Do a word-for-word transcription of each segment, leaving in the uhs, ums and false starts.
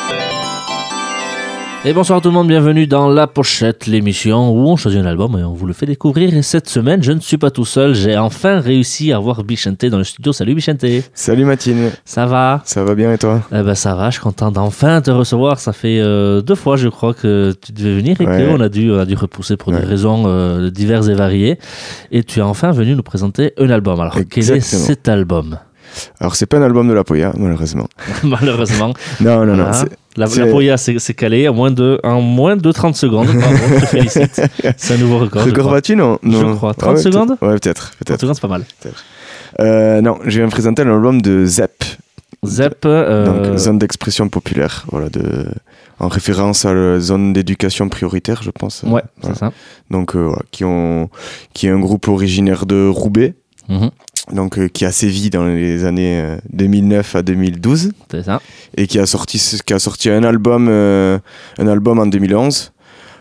Et bonsoir tout le monde, bienvenue dans La Pochette, l'émission où on choisit un album et on vous le fait découvrir. Et cette semaine, je ne suis pas tout seul, j'ai enfin réussi à avoir Bichente dans le studio. Salut Bichente. Salut Mathilde. Ça va? Ça va bien et toi? Eh ben ça va, je suis content d'enfin te recevoir. Ça fait euh, deux fois je crois que tu devais venir et ouais. qu'on a dû, on a dû repousser pour ouais. des raisons euh, diverses et variées. Et tu es enfin venu nous présenter un album. Alors Exactement. Quel est cet album? Alors c'est pas un album de La Poya, malheureusement. Malheureusement. non, non, voilà. non. C'est... La, la Poya, c'est, c'est calé en moins de, en moins de trente secondes. Pardon, je te félicite. C'est un nouveau record. Record battu, non, non Je crois. trente ouais, secondes peut-être. Ouais, peut-être. peut-être. trente secondes, c'est pas mal. Euh, non, je viens de présenter l'album de Zep. Zep. Euh... Donc, zone d'expression populaire. Voilà, de... en référence à la zone d'éducation prioritaire, je pense. Ouais, voilà. c'est ça. Donc, euh, voilà, qui, ont... qui est un groupe originaire de Roubaix. Mm-hmm. Donc, euh, qui a sévi dans les années euh, deux mille neuf à deux mille douze. C'est ça. Et qui a sorti, qui a sorti un album, euh, un album en deux mille onze.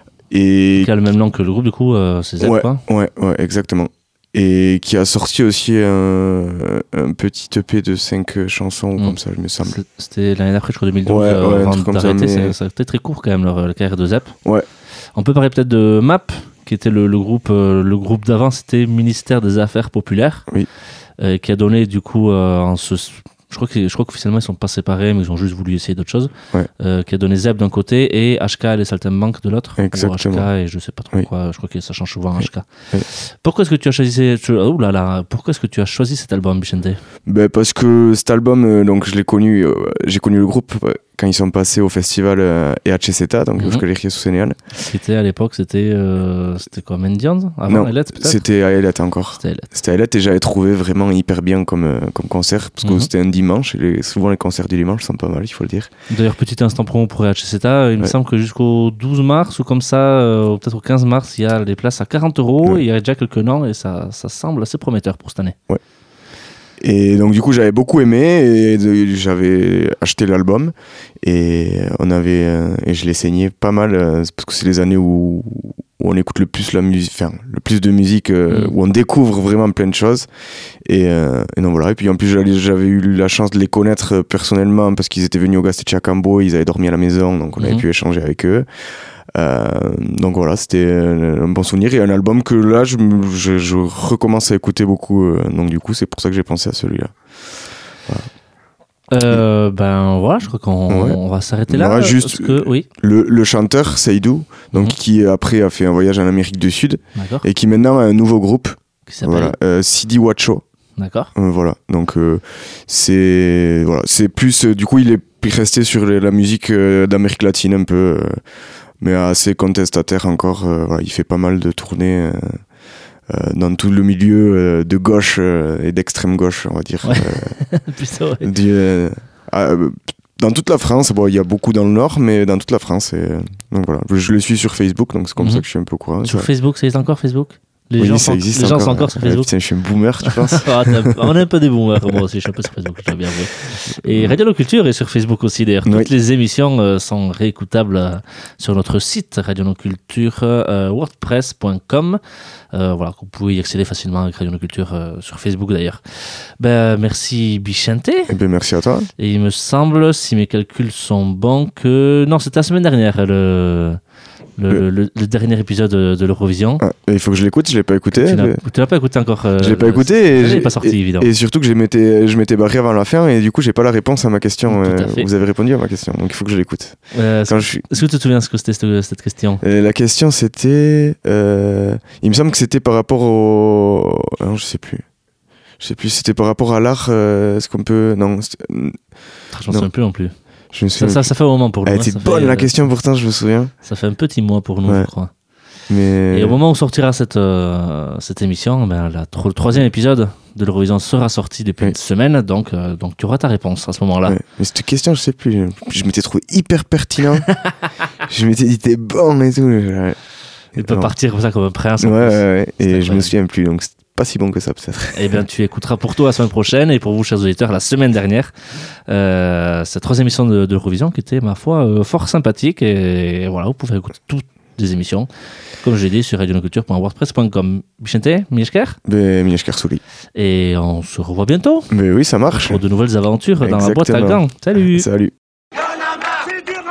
Et qui a le même nom que le groupe, du coup, euh, c'est Zep, ouais, quoi. Ouais, ouais, exactement. Et qui a sorti aussi un, un petit E P de cinq chansons, mmh. comme ça, il me semble. C'était l'année d'après, je crois, deux mille douze. Ouais, euh, ouais, avant d'arrêter, ça, mais... ça a été très court, quand même, leur, la carrière de Zep. Ouais. On peut parler peut-être de M A P, qui était le, le groupe, euh, le groupe d'avant, c'était Ministère des Affaires Populaires. Oui. Euh, qui a donné du coup euh, en ce, je crois que je crois qu'officiellement ils sont pas séparés mais ils ont juste voulu essayer d'autres choses. Ouais. Euh, qui a donné Zep d'un côté et H K et les Saltimbanques de l'autre. Exactement. Ou H K et je sais pas trop oui. quoi, je crois que ça change souvent oui. H K. Oui. Pourquoi est-ce que tu as choisi oh là là, pourquoi est-ce que tu as choisi cet album, Bichente? Ben parce que cet album euh, donc je l'ai connu euh, j'ai connu le groupe euh, quand ils sont passés au festival euh, E H C T A, donc Euskal Herria Zuzenean. C'était à l'époque, c'était euh, c'était quoi, Mendiant avant Non, Elet, peut-être. C'était à Elet encore. C'était à Elet. C'était à Elet et j'avais trouvé vraiment hyper bien comme euh, comme concert parce que mm-hmm. c'était un dimanche et les, souvent les concerts du dimanche sont pas mal, il faut le dire. D'ailleurs, petit instant promo pour E H C T A, il ouais. me semble que jusqu'au douze mars ou comme ça, euh, peut-être au quinze mars, il y a des places à quarante euros ouais. et il y a déjà quelques noms et ça ça semble assez prometteur pour cette année. Ouais. Et donc du coup j'avais beaucoup aimé et j'avais acheté l'album et on avait euh, et je l'ai saigné pas mal euh, parce que c'est les années où, où on écoute le plus la musique, enfin le plus de musique euh, mmh. où on découvre vraiment plein de choses et, euh, et donc voilà. Et puis en plus j'avais, j'avais eu la chance de les connaître personnellement parce qu'ils étaient venus au Gaztetxeakambo, ils avaient dormi à la maison donc on mmh. avait pu échanger avec eux. Euh, donc voilà, c'était un bon souvenir et un album que là je, je, je recommence à écouter beaucoup, euh, donc du coup c'est pour ça que j'ai pensé à celui-là. Voilà. Euh, ben voilà, je crois qu'on ouais. on va s'arrêter là. Ouais, juste parce que, oui. le, le chanteur Seydou, donc mm-hmm. qui après a fait un voyage en Amérique du Sud D'accord. et qui maintenant a un nouveau groupe qui s'appelle voilà, euh, Sidi Wacho. D'accord. Euh, voilà, donc euh, c'est voilà, c'est plus euh, du coup il est resté sur la musique euh, d'Amérique latine un peu. Euh, mais assez contestataire encore. Euh, voilà, il fait pas mal de tournées euh, euh, dans tout le milieu euh, de gauche euh, et d'extrême gauche, on va dire. Ouais. Euh, Plutôt, ouais. du, euh, euh, dans toute la France, bon, il y a beaucoup dans le Nord, mais dans toute la France. Et, euh, donc voilà, je le suis sur Facebook, donc c'est comme mm-hmm. ça que je suis un peu au courant. Sur ça. Facebook, ça existe encore Facebook? Les oui, gens, ça sont, existe les encore. gens sont encore sur Facebook. Ouais, putain, je suis un boomer, tu penses? ah, on est un peu des boomers, moi aussi, je suis un peu sur Facebook, je dois bien avouer. Et Radio Noculture est sur Facebook aussi, d'ailleurs. Toutes oui. les émissions euh, sont réécoutables euh, sur notre site Radio Noculture, euh, wordpress point com. Euh, voilà, vous pouvez y accéder facilement avec Radio Noculture euh, sur Facebook d'ailleurs. Ben, merci Bichente. Eh ben, merci à toi. Et il me semble, si mes calculs sont bons, que. Non, c'était la semaine dernière, le. Le, le, le, le dernier épisode de, de l'Eurovision. Ah, il faut que je l'écoute, je l'ai pas écouté. Tu l'as, mais... tu l'as pas écouté encore. Euh, je l'ai pas écouté et, j'ai pas sorti, et, évidemment. Et surtout que je m'étais, je m'étais barré avant la fin et du coup j'ai pas la réponse à ma question. Euh, vous avez répondu à ma question, donc il faut que je l'écoute. Euh, Quand est-ce, je suis... est-ce que tu te souviens ce que c'était cette, cette question? euh, La question c'était, euh, il me semble que c'était par rapport au, non je sais plus. Je sais plus, c'était par rapport à l'art. Euh, est-ce qu'on peut, non. Je m'en souviens plus non plus. Je me ça, ça, ça fait un moment pour nous. Elle était hein, bonne fait, la euh, question pourtant, je me souviens. Ça fait un petit mois pour nous, ouais. je crois. Mais... Et au moment où sortira cette, euh, cette émission, ben, la, le troisième épisode de l'Eurovision sera sorti depuis oui. une semaine, donc, euh, donc tu auras ta réponse à ce moment-là. Ouais. Mais cette question, je sais plus, je, je m'étais trouvé hyper pertinent. Je m'étais dit, t'es bon et tout. Ouais. Il peut partir comme ça comme un prince. Ouais, ouais, ouais. Et je me souviens plus, donc c'est pas si bon que ça peut-être. Eh bien, tu écouteras pour toi la semaine prochaine et pour vous, chers auditeurs, la semaine dernière, euh, cette troisième émission de, de l'Eurovision qui était, ma foi, euh, fort sympathique. Et, et voilà, vous pouvez écouter toutes les émissions, comme je l'ai dit, sur radio noculture point wordpress point com. Bichente, Milesker Ben, Milesker Souli. Et on se revoit bientôt. Mais oui, ça marche. Pour de nouvelles aventures. Exactement. Dans la boîte à gants. Salut. Salut.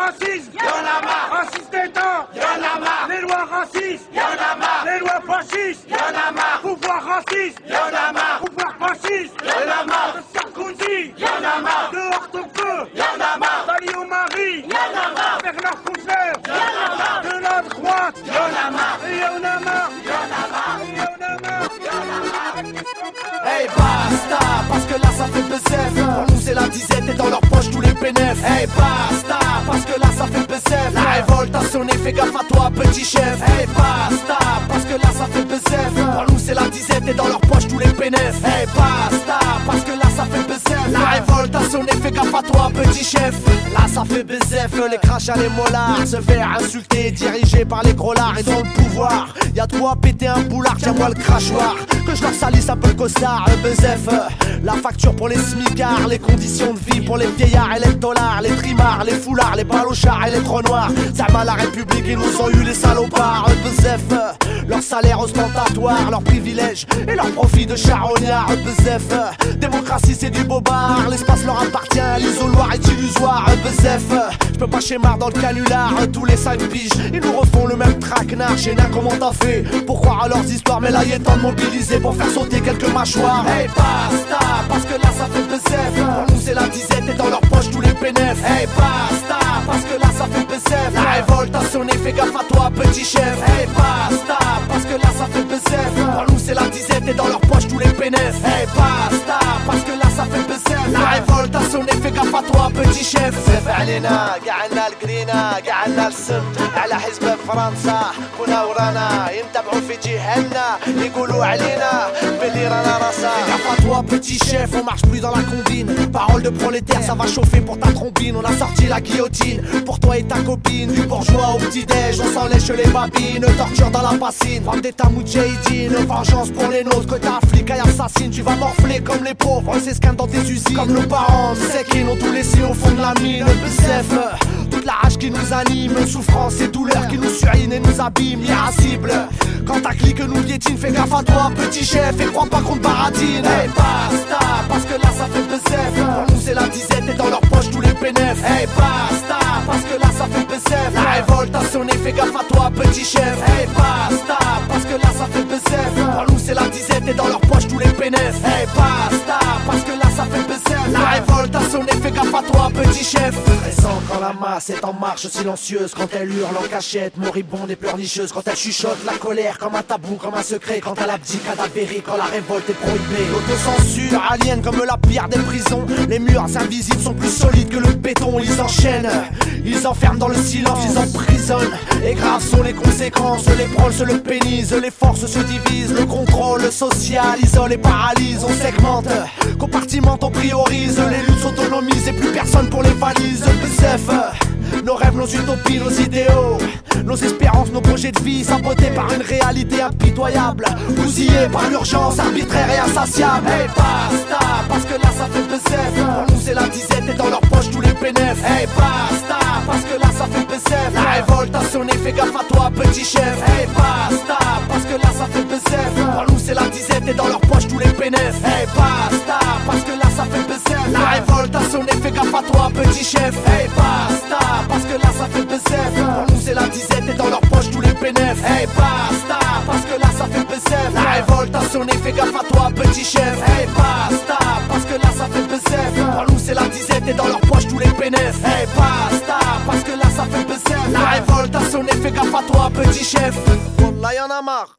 racisme, y'en a marre. Raciste d'État, y'en a marre. Les lois racistes, y'en a marre. Les lois fascistes, y'en a marre. Pouvoir raciste, y'en a marre. Pouvoir fasciste, y'en a marre. De Sarkozy, y'en a marre. De Hortefeux, y'en a marre. Dalio Marie, y'en a marre. Bernard Kouchner, y'en a marre. De la droite, y'en a marre. Y'en a marre, y'en a marre. Y'en a marre, y'en a marre. Hey basta, parce que là ça fait bezef. Pour nous c'est la dizaine et dans leur poche tous les bénéfices. Hey basta, parce que là ça fait bezef. La révolte a sonné, fais gaffe à toi petit chef. Hey basta, parce que là ça fait bezef. Pour nous c'est la dizaine et dans leur poche tous les bénéfices. Hey basta, parce que là ça fait bezef. La révolte a sonné, fais gaffe à toi petit chef. Là ça fait bezef, les crachats, les mollards. Se faire insulter, dirigé par les gros lards. Et dans le pouvoir, y'a de quoi péter un boulard. Tiens-moi le crachoir, que je leur salisse un peu le costard. Le bezef, la facture pour les smicards. Les conditions de vie pour les vieillards et les dollars. Les trimards, les foulards, les balochards et les trous noirs. Ça va la République, ils nous ont eu les salopards. Le bezef, leur salaire ostentatoire, leurs privilèges et leurs profits de charognards. Le bezef, démocratie c'est du bobard. L'espace leur appartient, l'isoloir est illusoire. Le bezef, je peux pas schémar dans le canular. Tous les cinq piges, ils nous refont le même traquenard. Chez Nain, comment t'as fait pour croire à leurs histoires? Mais là il est temps de mobiliser pour faire sauter quelques mâchoires. Hey basta, parce que là ça fait bezef. Pour nous c'est la dizaine et dans leur poche tous les bénéfices. Hey basta, parce que là ça fait bezef. La révolte a sonné, fais gaffe à toi petit chef. Hey basta, parce que là ça fait bezef. Pour nous c'est la dizaine et dans leur poche tous les bénéfices. Hey basta, parce que là ça fait bezef. La révolte a sonné, fais gaffe à toi petit chef. بزاف علينا قعدنا القرينا قعدنا السمت على حزب فرنسا كنا ورانا ينتبعوا في جهلنا يقولوا علينا باللي رانا راسا. Gaffe à toi petit chef, on marche plus dans la combine. Parole de prolétaire, ça va chauffer pour ta trombine. On a sorti la guillotine pour toi et ta copine. Du bourgeois au petit-déj, on s'en lèche les babines. Torture dans la bassine, bande d'état moudjahidine. Vengeance pour les nôtres, que t'as flic et assassine. Tu vas morfler comme les pauvres, on s'esquinte dans tes usines. Comme nos parents, c'est qu'ils n'ont tout laissé au fond de la mine. Le B C F, toute la rage qui nous anime. Souffrance et douleur qui nous surinent et nous abîment. Irascible, quand ta clique nous piétine. Fais gaffe à toi petit chef et crois pas qu'on te baratine. Hey basta, parce que là ça fait B C F. Pour nous c'est la dizaine et dans leur poche tous les bénéfices. Hey basta, parce que là ça fait B C F. La révolte a sonné, fais gaffe à toi petit chef. Hey basta, parce que là ça fait B C F. Pour nous c'est la dizaine et dans leur poche tous les bénéfices. Hey basta, parce que là ça fait B C F. La révolte a sonné, fais gaffe à toi petit chef. Présent quand la masse est en marche silencieuse. Quand elle hurle en cachette, moribonde et pleurnicheuse. Quand elle chuchote la colère comme un tabou, comme un secret. Quand elle abdique cadavérique, quand la révolte est prohibée. L'autocensure aliène comme la pire des prisons. Les murs invisibles sont plus solides que le béton. Ils enchaînent, ils enferment dans le silence, ils emprisonnent. Et graves sont les conséquences. Les proles se le pénisent, les forces se divisent. Le contrôle social isole et paralyse. On segmente, compartimente, on priorise. Les luttes s'autonomisent et plus personne pour les valises. Le B C F, nos rêves, nos utopies, nos idéaux, nos espérances, nos projets de vie sabotés par une réalité impitoyable, bousillés par l'urgence arbitraire et insatiable. Hey basta, parce que là ça fait B C F. Pour nous c'est la dizaine et dans leur poche tous les bénéfices. Hey basta, parce que là ça fait B C F. La révolte a sonné, fais gaffe à toi petit chef. Hey basta, parce que là ça fait B C F. Pour nous c'est la dizaine et dans leur poche tous les bénéfices. Hey basta, parce que là ça fait B C F. La révolte a sonné, fais gaffe à toi petit chef. Hey basta, parce que là ça fait B C F. Pour nous c'est la dizaine et dans leur poche tous les bénéfices. Hey basta, parce que là ça fait B C F. La révolte a sonné, fais gaffe à toi petit chef. Hey basta, parce que là ça fait B C F. Pour nous c'est la dizaine et dans leur poche tous les bénéfices. Hey basta, parce que là ça fait B C F. La révolte a sonné, fais gaffe à toi petit chef. Wallah y'en a marre.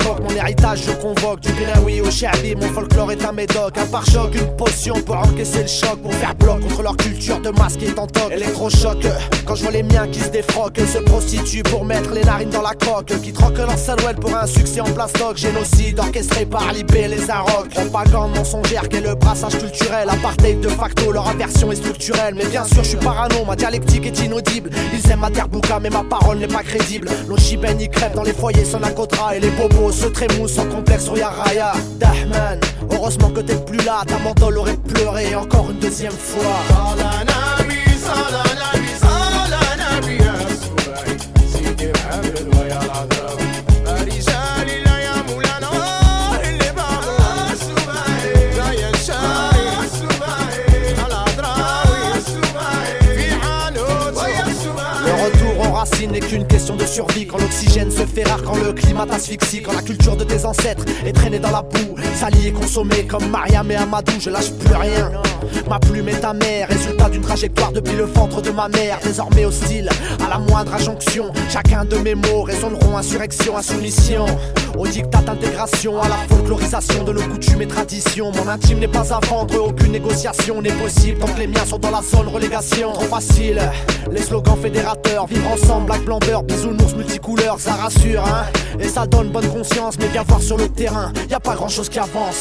époque, mon héritage je convoque. Du Biraoui au Shabi, mon folklore est un médoc. Un pare-choc, une potion pour encaisser le choc, pour faire bloc contre leur culture de masque et en toc. Électrochoc, quand je vois les miens qui se défroquent, se prostituent pour mettre les narines dans la croque, qui troquent leur salouette pour un succès en plastoc. Génocide orchestré par l'I B, les Arocs. Propagande mensongère qu'est le brassage culturel. Apartheid de facto, leur aversion est structurelle. Mais bien sûr je suis parano, ma dialectique est inaudible. Ils aiment ma terre bouca mais ma parole n'est pas crédible. Nos chibènes y crèvent dans les foyers sans la côtera. Et les bobos se trémoussent sans complexe sur Yaraya. Dahman, heureusement que t'es plus là. Ta mentole aurait pleuré encore une deuxième fois. N'est qu'une question de survie. Quand l'oxygène se fait rare, quand le climat t'asphyxie, quand la culture de tes ancêtres est traînée dans la boue, salie et consommée comme Mariam et Amadou. Je lâche plus rien, ma plume est ta mère, résultat d'une trajectoire depuis le ventre de ma mère. Désormais hostile à la moindre injonction, chacun de mes mots résonneront insurrection, insoumission au diktat d'intégration, à la folklorisation de nos coutumes et traditions. Mon intime n'est pas à vendre, aucune négociation n'est possible tant que les miens sont dans la zone relégation. Trop facile, les slogans fédérateurs, vivre ensemble, black, blanc, beurre, bisounours multicouleurs, ça rassure hein. Et ça donne bonne conscience, mais viens voir sur le terrain, y a pas grand chose qui avance.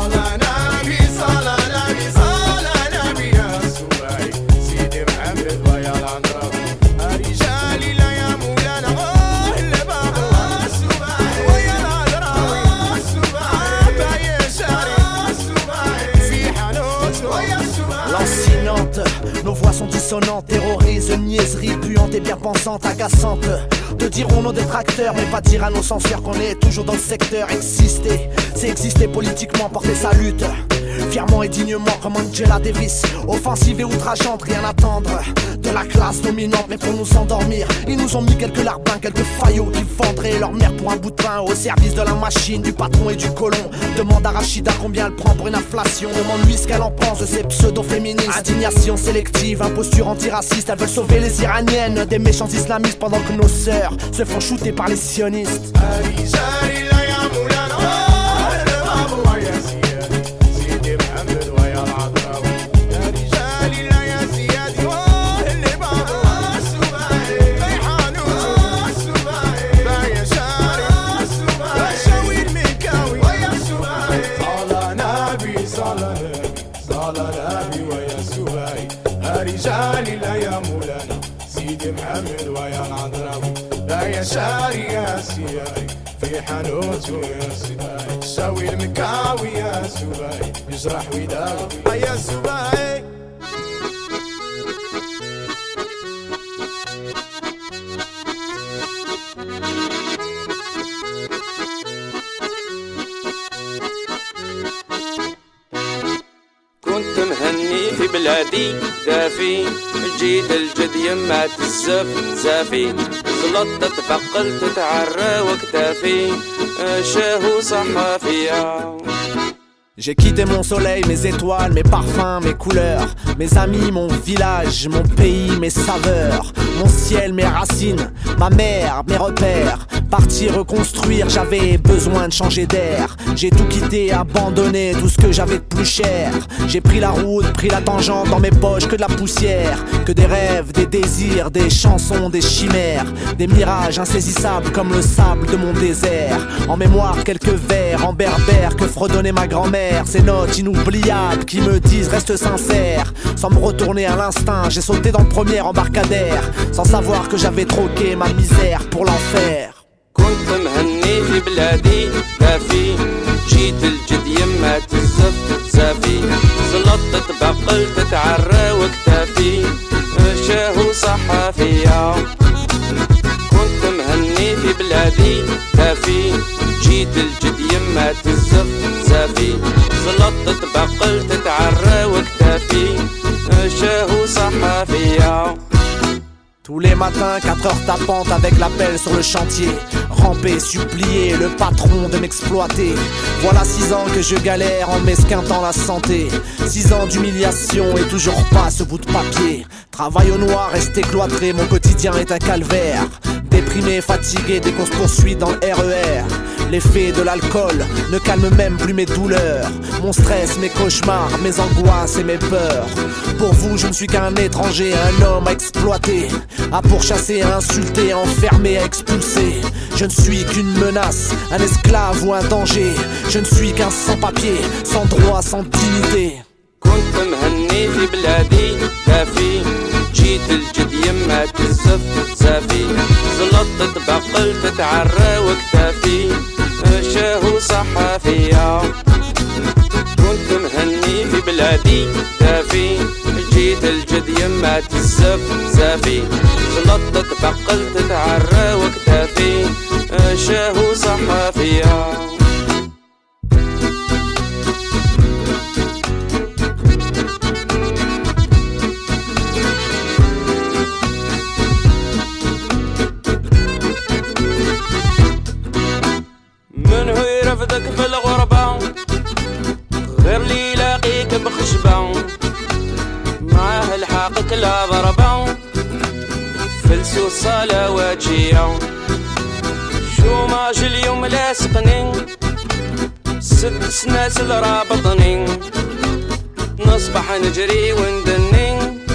Nos voix sont dissonantes, terrorisent, niaiseries puantes et bien pensantes, agaçantes. Te diront nos détracteurs, mais pas dire à nos censeurs qu'on est toujours dans le secteur. Exister, c'est exister politiquement, porter sa lutte fièrement et dignement comme Angela Davis. Offensive et outrageante, rien attendre de la classe dominante, mais pour nous endormir, ils nous ont mis quelques larbins, quelques faillots qui vendraient leur mère pour un bout de pain au service de la machine, du patron et du colon. Demande à Rachida combien elle prend pour une inflation. Demande-lui ce qu'elle en pense de ces pseudo-féministes. Indignation sélective, imposture antiraciste. Elles veulent sauver les Iraniennes des méchants islamistes pendant que nos sœurs se font shooter par les sionistes. شاري يا سياري في حانوت ويا سباي ساوي المكاوي يا سباي يجرح ويداوي يا سباي. كنت مهني في بلادي دافي، جيت الجد يما تزف زافي، زلطت بقلت تعرى وكتافي شاهو صحافية. J'ai quitté mon soleil, mes étoiles, mes parfums, mes couleurs, mes amis, mon village, mon pays, mes saveurs, mon ciel, mes racines, ma mère, mes repères. Parti reconstruire, j'avais besoin de changer d'air. J'ai tout quitté, abandonné tout ce que j'avais de plus cher. J'ai pris la route, pris la tangente, dans mes poches que de la poussière, que des rêves, des désirs, des chansons, des chimères, des mirages insaisissables comme le sable de mon désert. En mémoire quelques vers en berbère que fredonnait ma grand-mère. Ces notes inoubliables qui me disent reste sincère. Sans me retourner à l'instinct, j'ai sauté dans le premier embarcadère, sans savoir que j'avais troqué ma misère pour l'enfer. كنت مهني في بلادي دافي، جيت الجد يما تزف زافي، زلطت بقلت تعرى وكتافي شاهو صحافية. كنت مهني في بلادي دافي، جيت الجد يما تزف زافي، زلطت بقلت تعرى وكتافي شاهو صحافية. Tous les matins, quatre heures tapantes avec la pelle sur le chantier. Ramper, supplier le patron de m'exploiter. Voilà six ans que je galère en m'esquintant la santé. Six ans d'humiliation et toujours pas ce bout de papier. Travail au noir, resté cloîtré, mon quotidien est un calvaire. Déprimé, fatigué dès qu'on se poursuit dans le R E R. L'effet de l'alcool ne calme même plus mes douleurs. Mon stress, mes cauchemars, mes angoisses et mes peurs. Pour vous, je ne suis qu'un étranger, un homme à exploiter, à pourchasser, à insulter, à enfermer, à expulser. Je ne suis qu'une menace, un esclave ou un danger. Je ne suis qu'un sans-papier, sans droit, sans dignité. كنت مهني في بلادي كافي جيت الجد يما تزف زافي زلطت بقلت تعرى وكتافي شاهو صحافية كنت مهني في بلادي كافي جيت الجد يما تزف زافي زلطت بقلت تعرى وكتافي شاهو صحافية رفضك في الغربة غير لي لاقيك بخشبة معاه الحاقك لا ضربة فلسو الصلواتية شو ماج اليوم لاصقني ست سناسل رابطني نصبح نجري وندني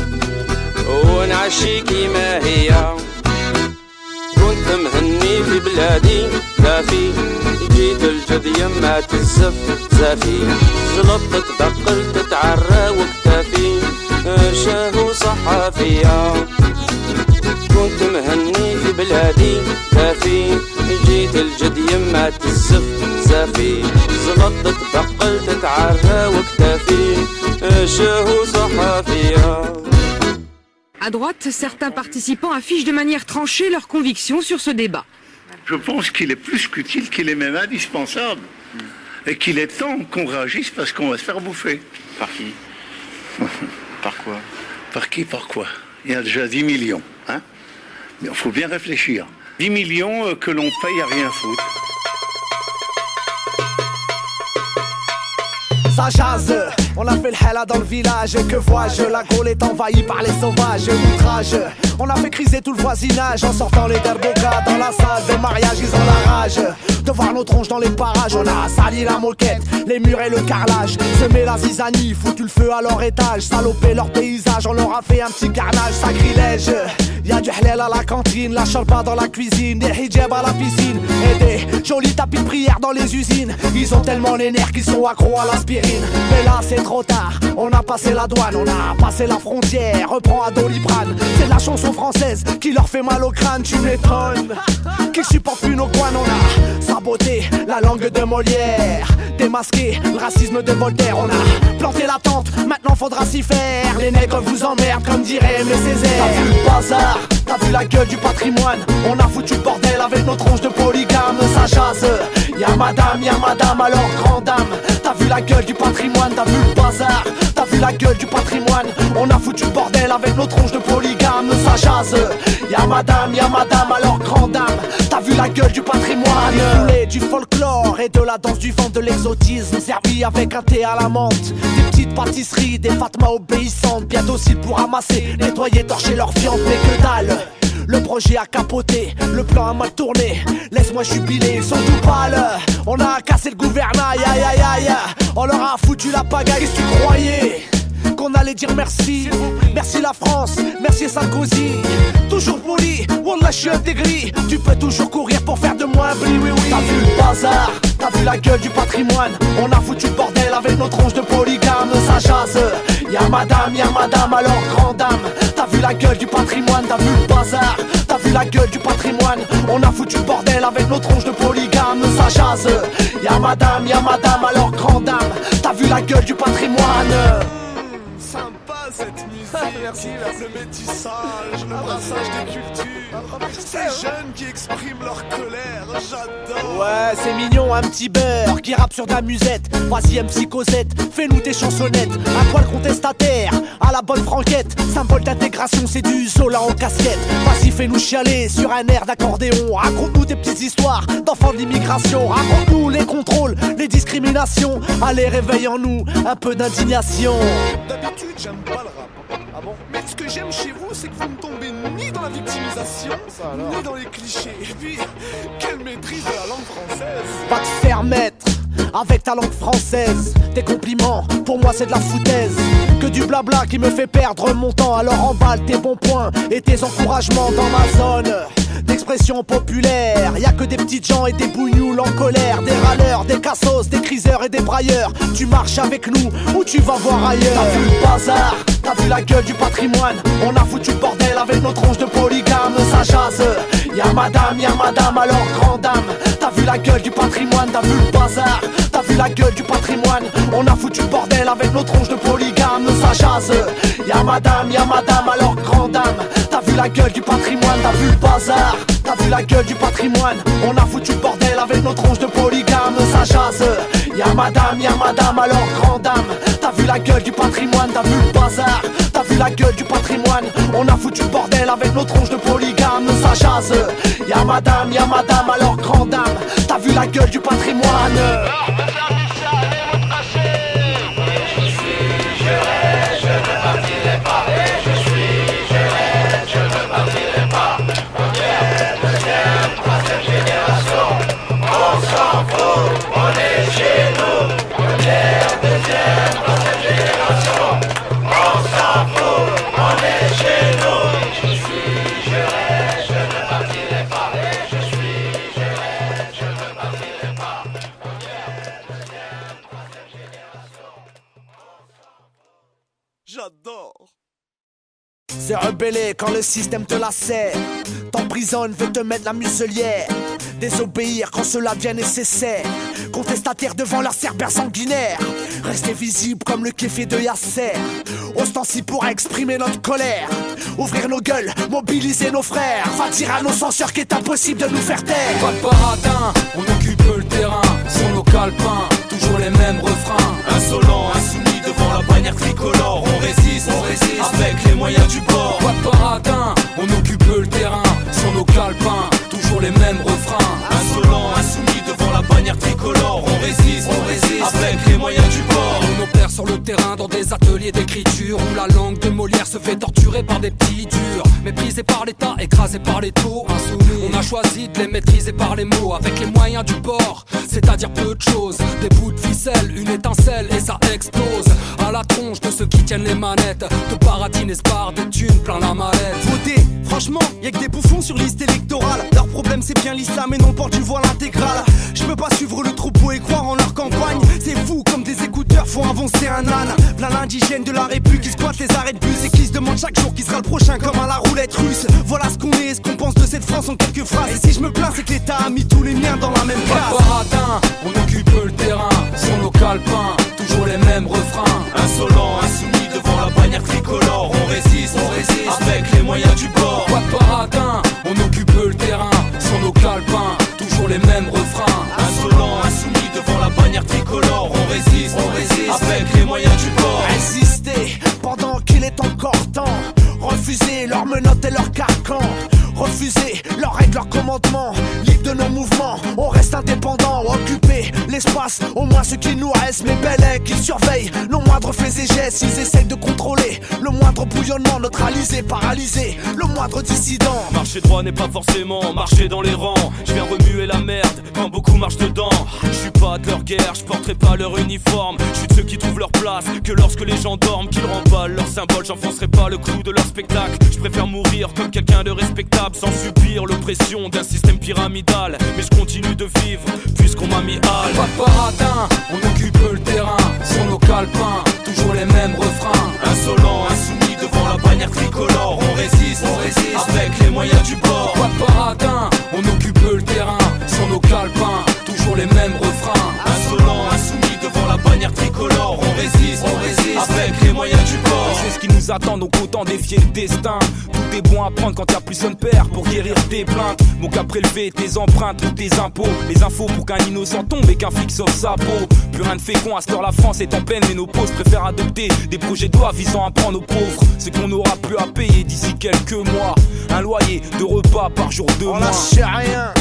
ونعشي كيما هي كنت مهني في بلادي كافي جيت الجد يما تزف زافي زلطت بقلت تعرى وكتافي شاهو صحافية كنت مهني في بلادي كافي جيت الجد يما تزف زافي زلطت بقلت تعرى وكتافي شاهو صحافية. À droite, certains participants affichent de manière tranchée leurs convictions sur ce débat. Je pense qu'il est plus qu'utile, qu'il est même indispensable. Mmh. Et qu'il est temps qu'on réagisse parce qu'on va se faire bouffer. Par qui? Par quoi? Par qui, par quoi? Il y a déjà dix millions. Hein? Mais il faut bien réfléchir. dix millions que l'on paye à rien foutre. Ça jase, on a fait le hella dans le village. Que vois-je, la Gaule est envahie par les sauvages. Outrage, on a fait criser tout le voisinage en sortant les derbokas dans la salle de mariage. Ils ont la rage de voir nos tronches dans les parages. On a sali la moquette, les murs et le carrelage. Semé la zizanie, foutu le feu à leur étage. Salopé leur paysage, on leur a fait un petit carnage. Sacrilège, y'a du halal à la cantine, la chalpa dans la cuisine, des hijabs à la piscine et des jolis tapis de prière dans les usines. Ils ont tellement les nerfs qu'ils sont accros à l'aspirine. Mais là c'est trop tard, on a passé la douane, on a passé la frontière, reprend à Doliprane. C'est la chanson française qui leur fait mal au crâne, tu m'étonnes qu'ils supportent plus nos coins. On a saboté la langue de Molière, démasqué le racisme de Voltaire. On a planté la tente, maintenant faudra s'y faire. Les nègres vous emmerdent comme dirait M. Césaire. T'as vu le bazar, t'as vu la gueule du patrimoine. On a foutu le bordel avec nos tronches de polygame. Ça jase, y'a madame, y'a madame, alors grand dame. T'as vu la gueule du patrimoine, t'as vu le bazar, t'as vu la gueule du patrimoine. On a foutu le bordel avec nos tronches de polygame. Ça jase, y'a madame, y'a madame, alors grand dame. T'as vu la gueule du patrimoine. Les du folklore et de la danse du vent, de l'exotisme servi avec un thé à la menthe. Des petites pâtisseries, des Fatma obéissantes, bien dociles pour ramasser, nettoyer, torcher leur viande. Mais que dalle, le projet a capoté, le plan a mal tourné. Laisse-moi jubiler, ils sont tout pâles. On a cassé le gouvernail, aïe aïe aïe. On leur a foutu la pagaille, qu'est-ce que tu croyais qu'on allait dire merci? Merci la France, merci Sarkozy. Toujours poli, wallah je suis intégré. Tu peux toujours courir pour faire de moi un bli, oui oui. T'as vu le bazar, t'as vu la gueule du patrimoine. On a foutu le bordel avec nos tronches de polygame. Ça jase, y'a madame, y'a madame, alors grand dame. T'as vu la gueule du patrimoine, t'as vu le bazar, t'as vu la gueule du patrimoine. On a foutu le bordel avec nos tronches de polygame. Ça jase, y'a madame, y'a madame, alors grand dame. T'as vu la gueule du patrimoine. Sympa cette musique, merci, le métissage, le brassage des cultures. Ces jeunes qui expriment leur colère, j'adore. Ouais, c'est mignon, un petit beurre qui rappe sur de la musette. Vas-y, M C Cosette, fais-nous des chansonnettes. Un poil contestataire, à la bonne franquette. Symbole d'intégration, c'est du Zola en casquette. Vas-y, fais-nous chialer sur un air d'accordéon. Raconte-nous des petites histoires d'enfants de l'immigration. Raconte-nous les contrôles, les discriminations. Allez, réveille en nous un peu d'indignation. D'habitude, j'aime pas le rap. Ah bon? Mais ce ce que j'aime chez vous, c'est que vous ne tombez ni dans la victimisation, ni dans les clichés. Et puis, quelle maîtrise de la langue française. Va te faire mettre avec ta langue française. Tes compliments, pour moi c'est de la foutaise. Que du blabla qui me fait perdre mon temps. Alors emballe tes bons points et tes encouragements dans ma zone d'expression populaire. Y'a que des petites gens et des bougnoules en colère. Des râleurs, des cassos, des criseurs et des brailleurs. Tu marches avec nous ou tu vas voir ailleurs. T'as vu le bazar, t'as vu la gueule du patrimoine. On a foutu le bordel avec nos tronches de polygame. Ça jase, y'a madame, y'a madame, alors grand dame. T'as vu la gueule du patrimoine, t'as vu le bazar, t'as vu la gueule du patrimoine. On a foutu le bordel avec nos tronches de polygame. Ça jase, y'a madame, y'a madame, alors grand dame. T'as vu la gueule du patrimoine, t'as vu le bazar, t'as vu la gueule du patrimoine. On a foutu le bordel avec nos tronches de polygame. Ça jase, y'a madame, y'a madame, alors grand dame. T'as vu la gueule du patrimoine, t'as vu le bazar, t'as vu la gueule du patrimoine. On a foutu le bordel avec nos tronches de polygame. Ça jase, y'a madame, y'a madame, alors grand dame. T'as vu la gueule du patrimoine. J'adore. C'est rebellé quand le système te la serre. T'emprisonne, veut te mettre la muselière. Désobéir quand cela devient nécessaire. Contestataire devant leur cerbère sanguinaire. Rester visible comme le kéfé de Yasser. Ostensible pour exprimer notre colère. Ouvrir nos gueules, mobiliser nos frères. Va dire à nos censeurs qu'il est impossible de nous faire taire. Pas de paradin, on occupe le terrain. Sur nos calepins, toujours les mêmes refrains. Insolent, insoumis devant la bannière tricolore. On résiste, on résiste avec les moyens du bord. Pas de paradin, on occupe le terrain. Sur nos calepins, toujours les mêmes refrains. Insolent, insoumis devant la bannière tricolore. On résiste, on résiste avec les moyens du bord. On opère sur le terrain dans des ateliers d'écriture où la langue de Molière se fait torturer par des petits durs. Méprisés par l'État, écrasés par les taux. Insoumis, on a choisi de les maîtriser par les mots. Avec les moyens du bord, c'est-à-dire peu de choses. Des bouts de ficelle, une étincelle et ça explose. À la tronche de ceux qui tiennent les manettes. De paradis, n'espard, des thunes plein la mallette. Voter, franchement, y'a que des bouffons sur liste électorale. Leur problème c'est bien l'islam et non pas du voile intégral. Je peux pas suivre le troupeau et croire en leur campagne. C'est fou comme des écouteurs font avancer un âne. Plein l'indigène de la répu qui squatte les arrêts de bus et qui se demande chaque jour qui sera le prochain comme à la roulette russe. Voilà ce qu'on est, ce qu'on pense de cette France en quelques phrases. Et si je me plains c'est que l'État a mis tous les miens dans la même case. Pas de paradin, on occupe le terrain. Sur nos calepins, toujours les mêmes refrains. Insolent, insoumis devant la bannière tricolore. On résiste, on résiste avec les moyens du bord. Pas de paradin, on occupe le terrain. Sur nos calepins, toujours les mêmes refrains. Insolent, insoumis devant la bannière tricolore. On résiste, on résiste avec les moyens du bord. Résister pendant qu'il est encore temps. Refuser leurs menottes et leurs carcans. Refuser leurs règles, leurs commandements. Libre de nos mouvements, on reste indépendant. Occuper l'espace, au moins ce qui nous reste. Mais bel est qu'ils surveillent nos moindres faits et gestes. Ils essayent de contrôler le moindre bouillonnement. Neutraliser, paralyser le moindre dissident. Marcher droit n'est pas forcément marcher dans les rangs. Je viens remuer la merde quand beaucoup marchent dedans. Je suis pas de leur guerre, je porterai pas leur uniforme. Je suis de ceux qui trouvent leur place que lorsque les gens dorment. Qu'ils remballent leur symbole, j'enfoncerai pas le clou de leur spectacle. Je préfère mourir comme quelqu'un de respectable sans subir l'oppression d'un système pyramidal. Mais je continue de vivre puisqu'on m'a mis à l'. Pas de paradin, on occupe le terrain. Sur nos calepins, toujours les mêmes refrains. Insolent, insoumis devant la bannière tricolore. On résiste, on résiste avec les moyens du bord. Pas de paradin, on occupe le terrain. Sur nos calepins, toujours les mêmes refrains. Insolent, insoumis devant la bannière tricolore. On résiste, on résiste avec les moyens du bord. C'est ce qui nous attend, donc autant défier le destin. Tout est bon à prendre quand y'a plus de père pour guérir tes plaintes. Mon qu'à prélever tes empreintes ou tes impôts. Les infos pour qu'un innocent tombe et qu'un flic sauve sa peau. Plus rien de fécond, à cette heure la France est en peine. Mais nos pauvres préfèrent adopter des projets de loi visant à prendre aux pauvres ce qu'on n'aura plus à payer d'ici quelques mois. Un loyer de repas par jour, deux mois. On lâche rien,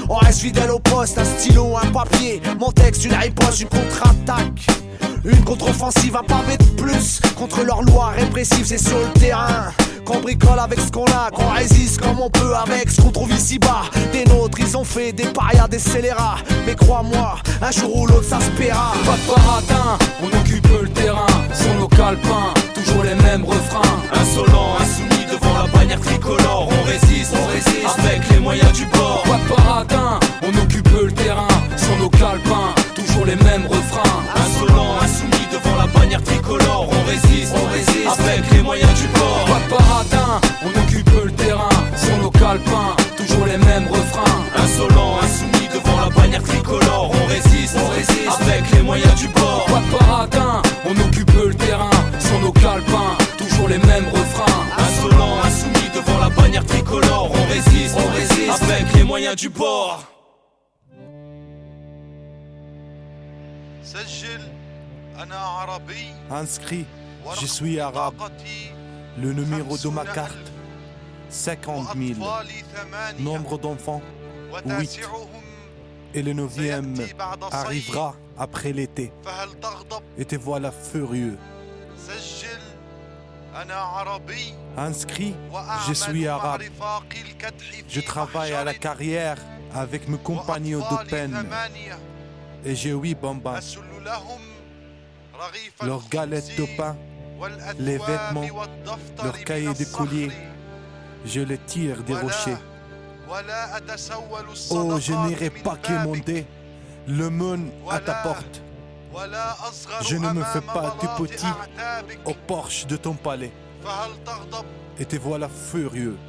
On reste fidèle au poste, un stylo, un papier. Mon texte, une riposte, une contre-attaque. Une contre-offensive, un pavé de plus. Contre leur loi répressive, c'est sur le terrain qu'on bricole avec ce qu'on a, qu'on résiste comme on peut avec ce qu'on trouve ici-bas. Des nôtres, ils ont fait des parias, des scélérats. Mais crois-moi, un jour ou l'autre ça se paiera. Pas de baratin, on occupe le terrain. Sur nos calepins, toujours les mêmes refrains. Insolents, insoumis devant la bannière tricolore. On résiste, on résiste avec les moyens du bord. Pas de baratin, on occupe le terrain. Sur nos calepins, toujours les mêmes refrains. Insolents, insoumis devant la bannière tricolore. On résiste, on résiste avec les moyens du bord. Pas de baratin, on occupe le terrain. Sur nos calepins, toujours les mêmes refrains. Insolents, insoumis devant la bannière tricolore. On résiste, on résiste avec les moyens du bord. Pas de baratin, on occupe le terrain. Sur nos calepins, toujours les mêmes refrains. Insolents, insoumis devant la bannière tricolore. On résiste, on résiste avec les moyens du bord. Inscrit, je suis arabe. Le numéro de ma carte, cinquante mille. Nombre d'enfants, huit. Et le neuvième arrivera après l'été. Et te voilà furieux. Inscrit, je suis arabe. Je travaille à la carrière avec mes compagnons de peine. Et j'ai huit bambins. Leurs galettes de pain, les vêtements, leurs cahiers de collier, je les tire des rochers. Oh, je n'irai pas quémander le monde à ta porte. Je ne me fais pas du petit au porche de ton palais. Et te voilà furieux.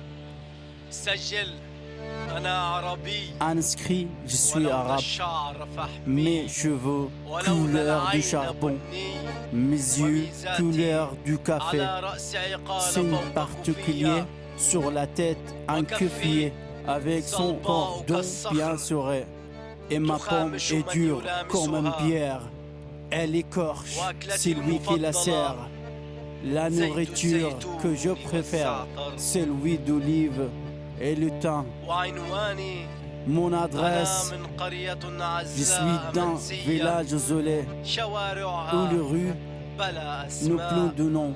Inscrit, je suis arabe. Mes cheveux, couleur du charbon. Mes yeux, couleur du café. Signe particulier sur la tête, un kefier avec son cordon bien serré. Et ma pomme est dure comme une bière. Elle écorche, c'est lui qui la sert. La nourriture que je préfère, c'est l'huile d'olive et le thym. Mon adresse, je suis dans un village isolé où les rues n'ont plus de nom.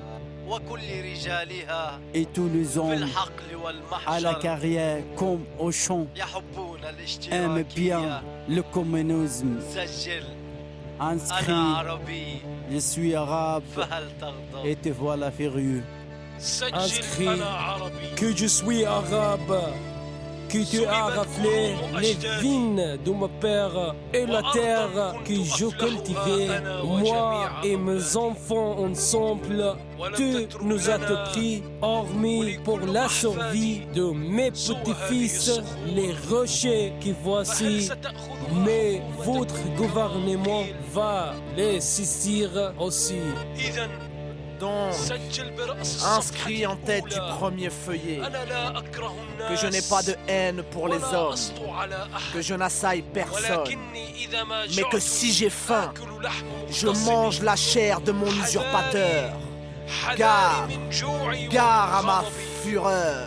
Et tous les hommes à la carrière comme au champ aiment bien le communisme. Inscrit, je suis arabe et te voilà furieux. Inscrit que je suis arabe, que tu as raflé les vignes de mon père et la terre que je cultivais, moi et mes enfants ensemble. Tu nous as tout pris, hormis pour la survie de mes petits-fils, les rochers qui voici. Mais votre gouvernement va les saisir aussi. Donc, inscrit en tête du premier feuillet, que je n'ai pas de haine pour les hommes, que je n'assaille personne, mais que si j'ai faim, je mange la chair de mon usurpateur. Gare, gare à ma fureur.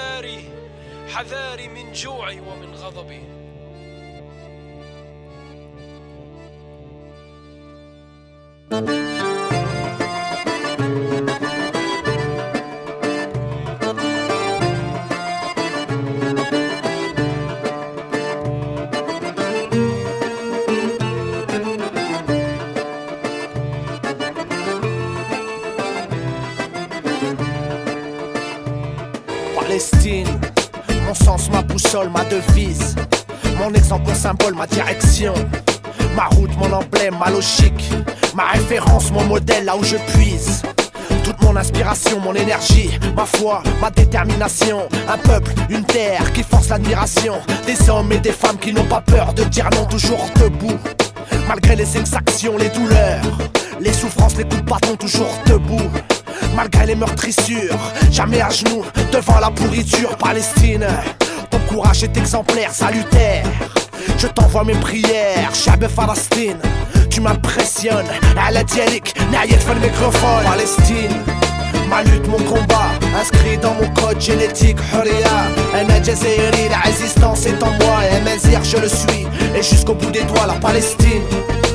Palestine, mon sens, ma boussole, ma devise, mon exemple, mon symbole, ma direction, ma route, mon emblème, ma logique, ma référence, mon modèle, là où je puise. Toute mon inspiration, mon énergie, ma foi, ma détermination. Un peuple, une terre qui force l'admiration. Des hommes et des femmes qui n'ont pas peur de dire non, toujours debout. Malgré les exactions, les douleurs, les souffrances, les coups de bâton, toujours debout. Malgré les meurtrissures, jamais à genoux devant la pourriture. Palestine, ton courage est exemplaire, salutaire. Je t'envoie mes prières, Chab Palestine. Tu m'impressionnes, à la dialecte, Nayet fait le microphone. Palestine, ma lutte, mon combat, inscrit dans mon code génétique. Huria, un Jazairi, la résistance est en moi. Et Mazir, je le suis, et jusqu'au bout des doigts, la Palestine.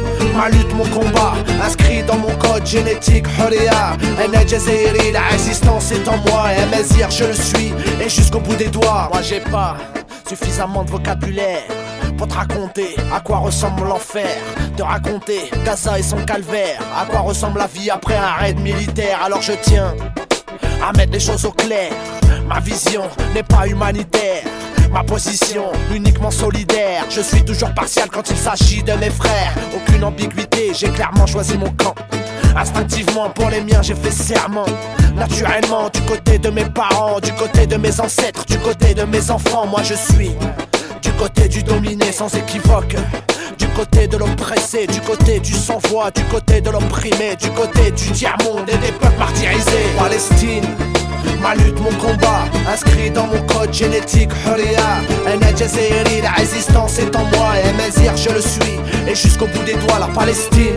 Ma lutte, mon combat, inscrit dans mon code génétique. Huria, un Jazairi, la résistance est en moi. Et Mazir, je le suis, et jusqu'au bout des doigts. Moi j'ai pas suffisamment de vocabulaire pour te raconter à quoi ressemble l'enfer, te raconter Gaza et son calvaire, à quoi ressemble la vie après un raid militaire. Alors je tiens à mettre les choses au clair. Ma vision n'est pas humanitaire, ma position uniquement solidaire. Je suis toujours partial quand il s'agit de mes frères. Aucune ambiguïté, j'ai clairement choisi mon camp. Instinctivement pour les miens j'ai fait serment. Naturellement du côté de mes parents, du côté de mes ancêtres, du côté de mes enfants. Moi je suis du côté du dominé sans équivoque, du côté de l'oppressé, du côté du sans-voix, du côté de l'opprimé, du côté du tiers-monde et des peuples martyrisés. Palestine, ma lutte, mon combat, inscrit dans mon code génétique. Huria, un Jazairi, la résistance est en moi. Et Mazir, je le suis, et jusqu'au bout des doigts, la Palestine.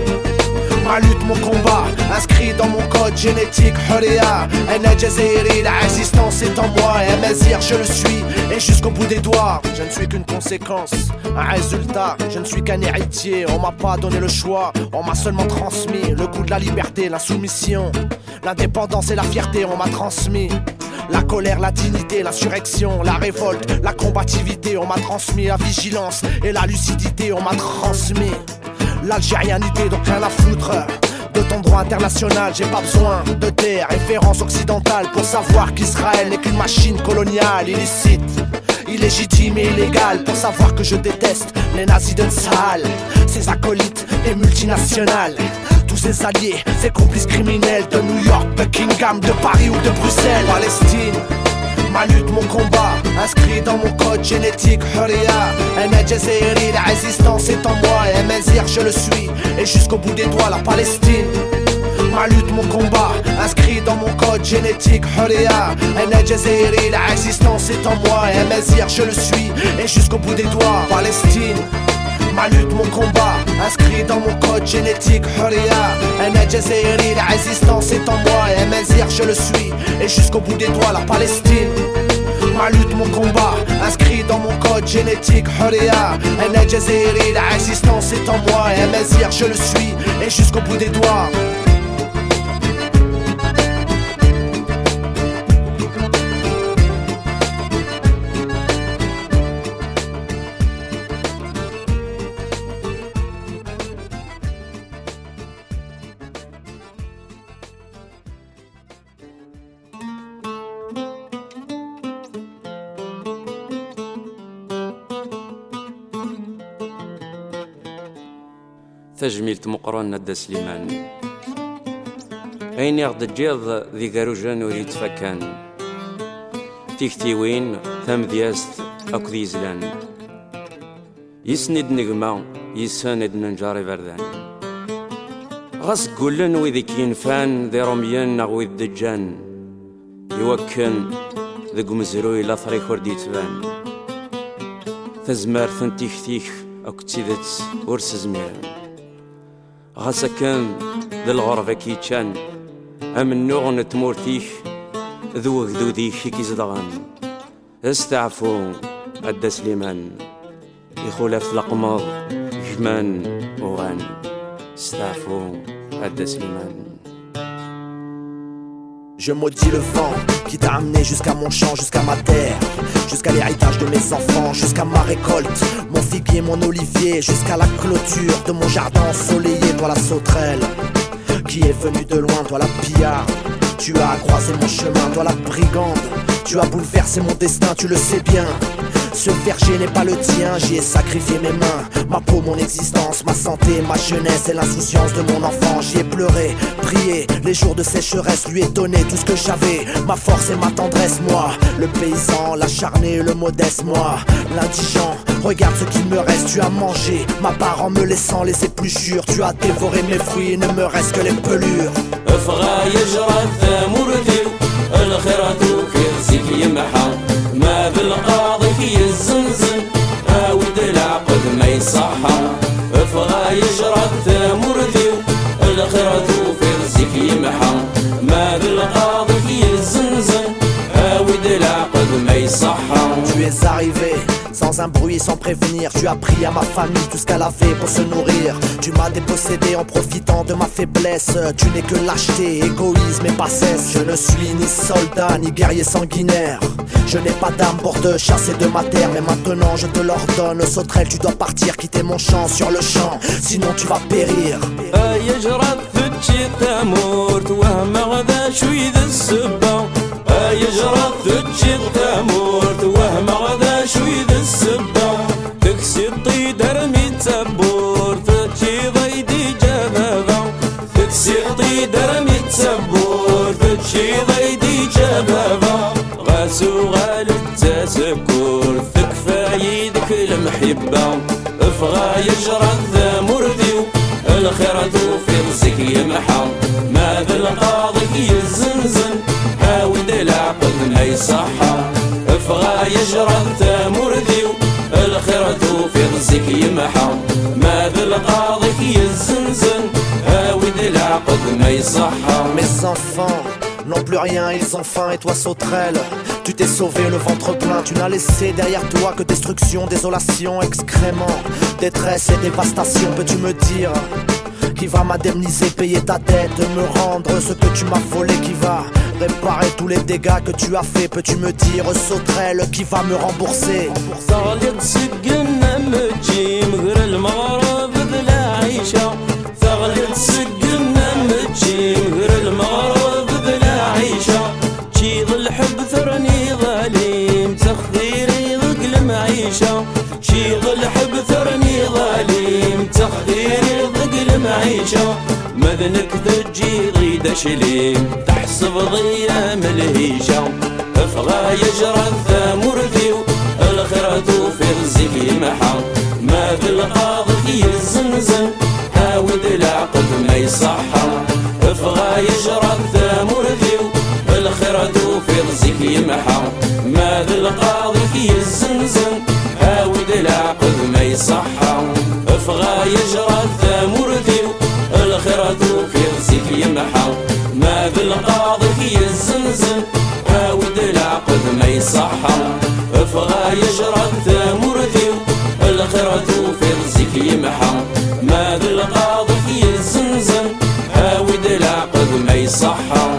Ma lutte, mon combat, inscrit dans mon code génétique. Huria, un Jazairi, la résistance est en moi. Et Mazir, je le suis, et jusqu'au bout des doigts. Je ne suis qu'une conséquence, un résultat. Je ne suis qu'un héritier, on m'a pas donné le choix. On m'a seulement transmis le goût de la liberté, la soumission, l'indépendance et la fierté. On m'a transmis la colère, la dignité, l'insurrection, la révolte, la combativité. On m'a transmis la vigilance et la lucidité. On m'a transmis l'algérianité, donc rien à foutre de ton droit international. J'ai pas besoin de tes références occidentales pour savoir qu'Israël n'est qu'une machine coloniale illicite, illégitime et illégale. Pour savoir que je déteste les nazis de Tsahal, ses acolytes et multinationales, tous ses alliés, ses complices criminels de New York, Buckingham, de Paris ou de Bruxelles. Palestine, ma lutte, mon combat, inscrit dans mon code génétique. Huria, un Jazairi, la résistance est en moi. Et Mazir, je le suis, et jusqu'au bout des doigts, la Palestine. Ma lutte, mon combat, inscrit dans mon code génétique. Huria, un Jazairi, la résistance est en moi. Et Mazir, je le suis, et jusqu'au bout des doigts, Palestine. Ma lutte, mon combat, inscrit dans mon code génétique. Huria, un Jazairi, la résistance est en moi. Et Mazir, je le suis, et jusqu'au bout des doigts, la Palestine. Ma lutte, mon combat, inscrit dans mon code génétique. Huria, un Jazairi, la résistance est en moi. Et Mazir, je le suis, et jusqu'au bout des doigts. تجميل مقرن ندى سليمان أين يغد جيض ذي قاروجان وريد فكان تيكتيوين ثم دياست أكو ذي زلان يسند نجمة يساند ننجاري بردان غاس قولن وذي كينفان ذي رميان نغوي الدجان يوكن ذي قمزروي لا ثريك وردي تبان تزمار ثنتيك تيك أكو تيدت ورس زميران غاسا كان ذي الغربة كي تشان أمن نوغ نتمورتيك ذو ذوديك كي زدغان استعفو أدى سليمان يخولف الأقماض جمان وغان استعفو أدى سليمان. Je maudis le vent qui t'a amené jusqu'à mon champ, jusqu'à ma terre, jusqu'à l'héritage de mes enfants, jusqu'à ma récolte, mon figuier, mon olivier, jusqu'à la clôture de mon jardin ensoleillé. Toi la sauterelle qui est venue de loin, toi la pillarde, tu as croisé mon chemin, toi la brigande, tu as bouleversé mon destin, tu le sais bien. Ce verger n'est pas le tien, j'y ai sacrifié mes mains, ma peau, mon existence, ma santé, ma jeunesse et l'insouciance de mon enfant. J'y ai pleuré, prié, les jours de sécheresse, lui ai donné tout ce que j'avais, ma force et ma tendresse. Moi, le paysan, l'acharné, le modeste, moi, l'indigent, regarde ce qu'il me reste. Tu as mangé ma part en me laissant les épluchures, tu as dévoré mes fruits, il ne me reste que les pelures. ما بالقاضي في الزنزن عاود العقد ما يصحى افغى يجرد مرثي الخيرات في رزقك يمحى ما بالقاضي arrivé sans un bruit, sans prévenir. Tu as pris à ma famille tout ce qu'elle avait pour se nourrir. Tu m'as dépossédé en profitant de ma faiblesse. Tu n'es que lâcheté, égoïsme et bassesse. Je ne suis ni soldat, ni guerrier sanguinaire. Je n'ai pas d'âme pour te chasser de ma terre. Mais maintenant je te l'ordonne, sauterelle, tu dois partir, quitter mon champ sur le champ, sinon tu vas périr. يجرى تجد تموت وهم غدا شوي ذا السبا تكسي الطيد رمي تسبور تجي ضيدي جبابا تكسي الطيد رمي تسبور تجي ضيدي جبابا غاسو غالد تسكور تكفى يدك المحبة افغى يجرى ذا مرديو الخيرة في رزق يمحى ماذا القاضي يزنزن هاود العقد ما يصحى افغى يجرى التامر ذيو الخيرة في رزق يمحى ماذا القاضي يزنزن هاود العقد ما يصحى. Mes enfants n'ont plus rien, ils ont faim et toi sauterelle, tu t'es sauvé le ventre plein. Tu n'as laissé derrière toi que destruction, désolation, excréments, détresse et dévastation. Peux-tu me dire qui va m'indemniser, payer ta dette, me rendre ce que tu m'as volé, qui va réparer tous les dégâts que tu as fait? Peux-tu me dire, sauterelle, qui va me rembourser? شيض الحب ثرني ظالم تخديري ضق المعيشة مذنك ذجي ضيد شليم تحسب ضيا ملهيشة افغى يجرى الثامر ذيو الخيرة في رزق يمحى ماذا القاضي يزنزن هاود العقد ما يصحى افغى يجرى الثامر ذيو الخيرة في رزق يمحى ماذا القاضي يزنزن هاود العقد ما يصحى افغى يجرى الثامر ذيو الخيرة في رزق يمحى ماذا القاضي يزنزن هاود العقد ما يصحى افغى يجرى الثامر ذيو الخيرة في رزق يمحى ماذا القاضي يزنزن هاود العقد ما يصحى.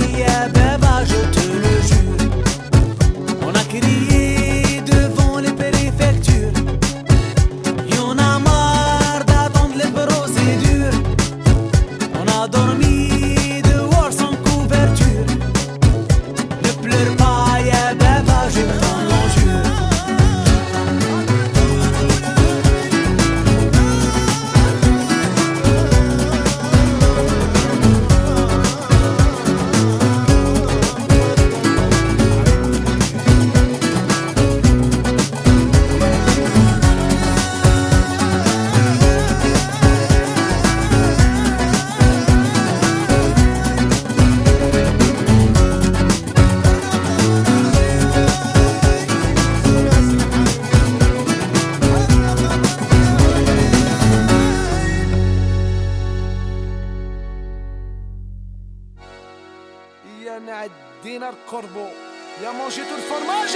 ya baba, je te le jure. On a crié devant les préfectures. Y'en a marre d'attendre les procédures. On a dormi dehors sans couverture. Ne pleure pas ya baba, je t'en l'enjure. Dina le corbeau, il a mangé tout le fromage.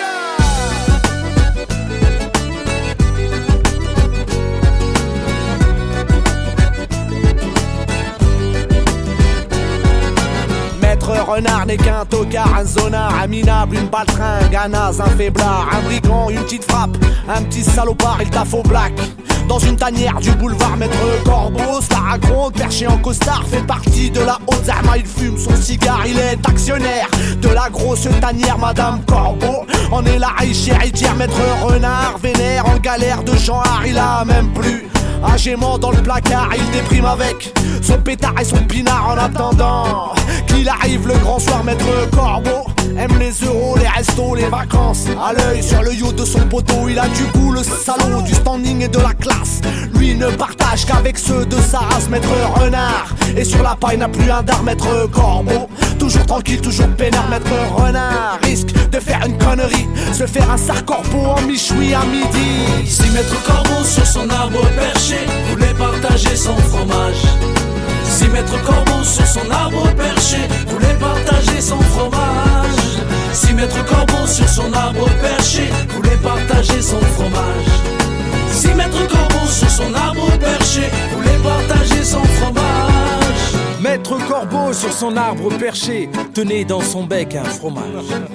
Maître renard n'est qu'un tocard, un zonard, un minable, une baltringue, un naze, un faiblard, un brigand, une petite frappe, un petit salopard, il taffe au black. Dans une tanière du boulevard Maître Corbeau, cela raconte, perché en costard, fait partie de la haute zama. Il fume son cigare, il est actionnaire de la grosse tanière Madame Corbeau. On est la riche héritière, Maître Renard, vénère en galère de genre, il a même plus un gémant dans le placard, il déprime avec son pétard et son pinard en attendant qu'il arrive le grand soir. Maître Corbeau aime les euros, les restos, les vacances. À l'œil sur le yacht de son poteau, il a du goût, le salaud, du standing et de la classe. Lui ne partage qu'avec ceux de sa race, Maître Renard. Et sur la paille n'a plus un dard, Maître Corbeau. Toujours tranquille, toujours peinard, Maître Renard risque de faire une connerie, se faire un sar-corbeau en michoui à midi. Si Maître Corbeau sur son arbre perché voulait partager son fromage. Si Maître Corbeau sur son arbre perché voulait partager son fromage. Si Maître Corbeau sur son arbre perché voulait partager son fromage. Si Maître Corbeau sur son arbre perché voulait partager son fromage. Maître Corbeau sur son arbre perché tenait dans son bec un fromage.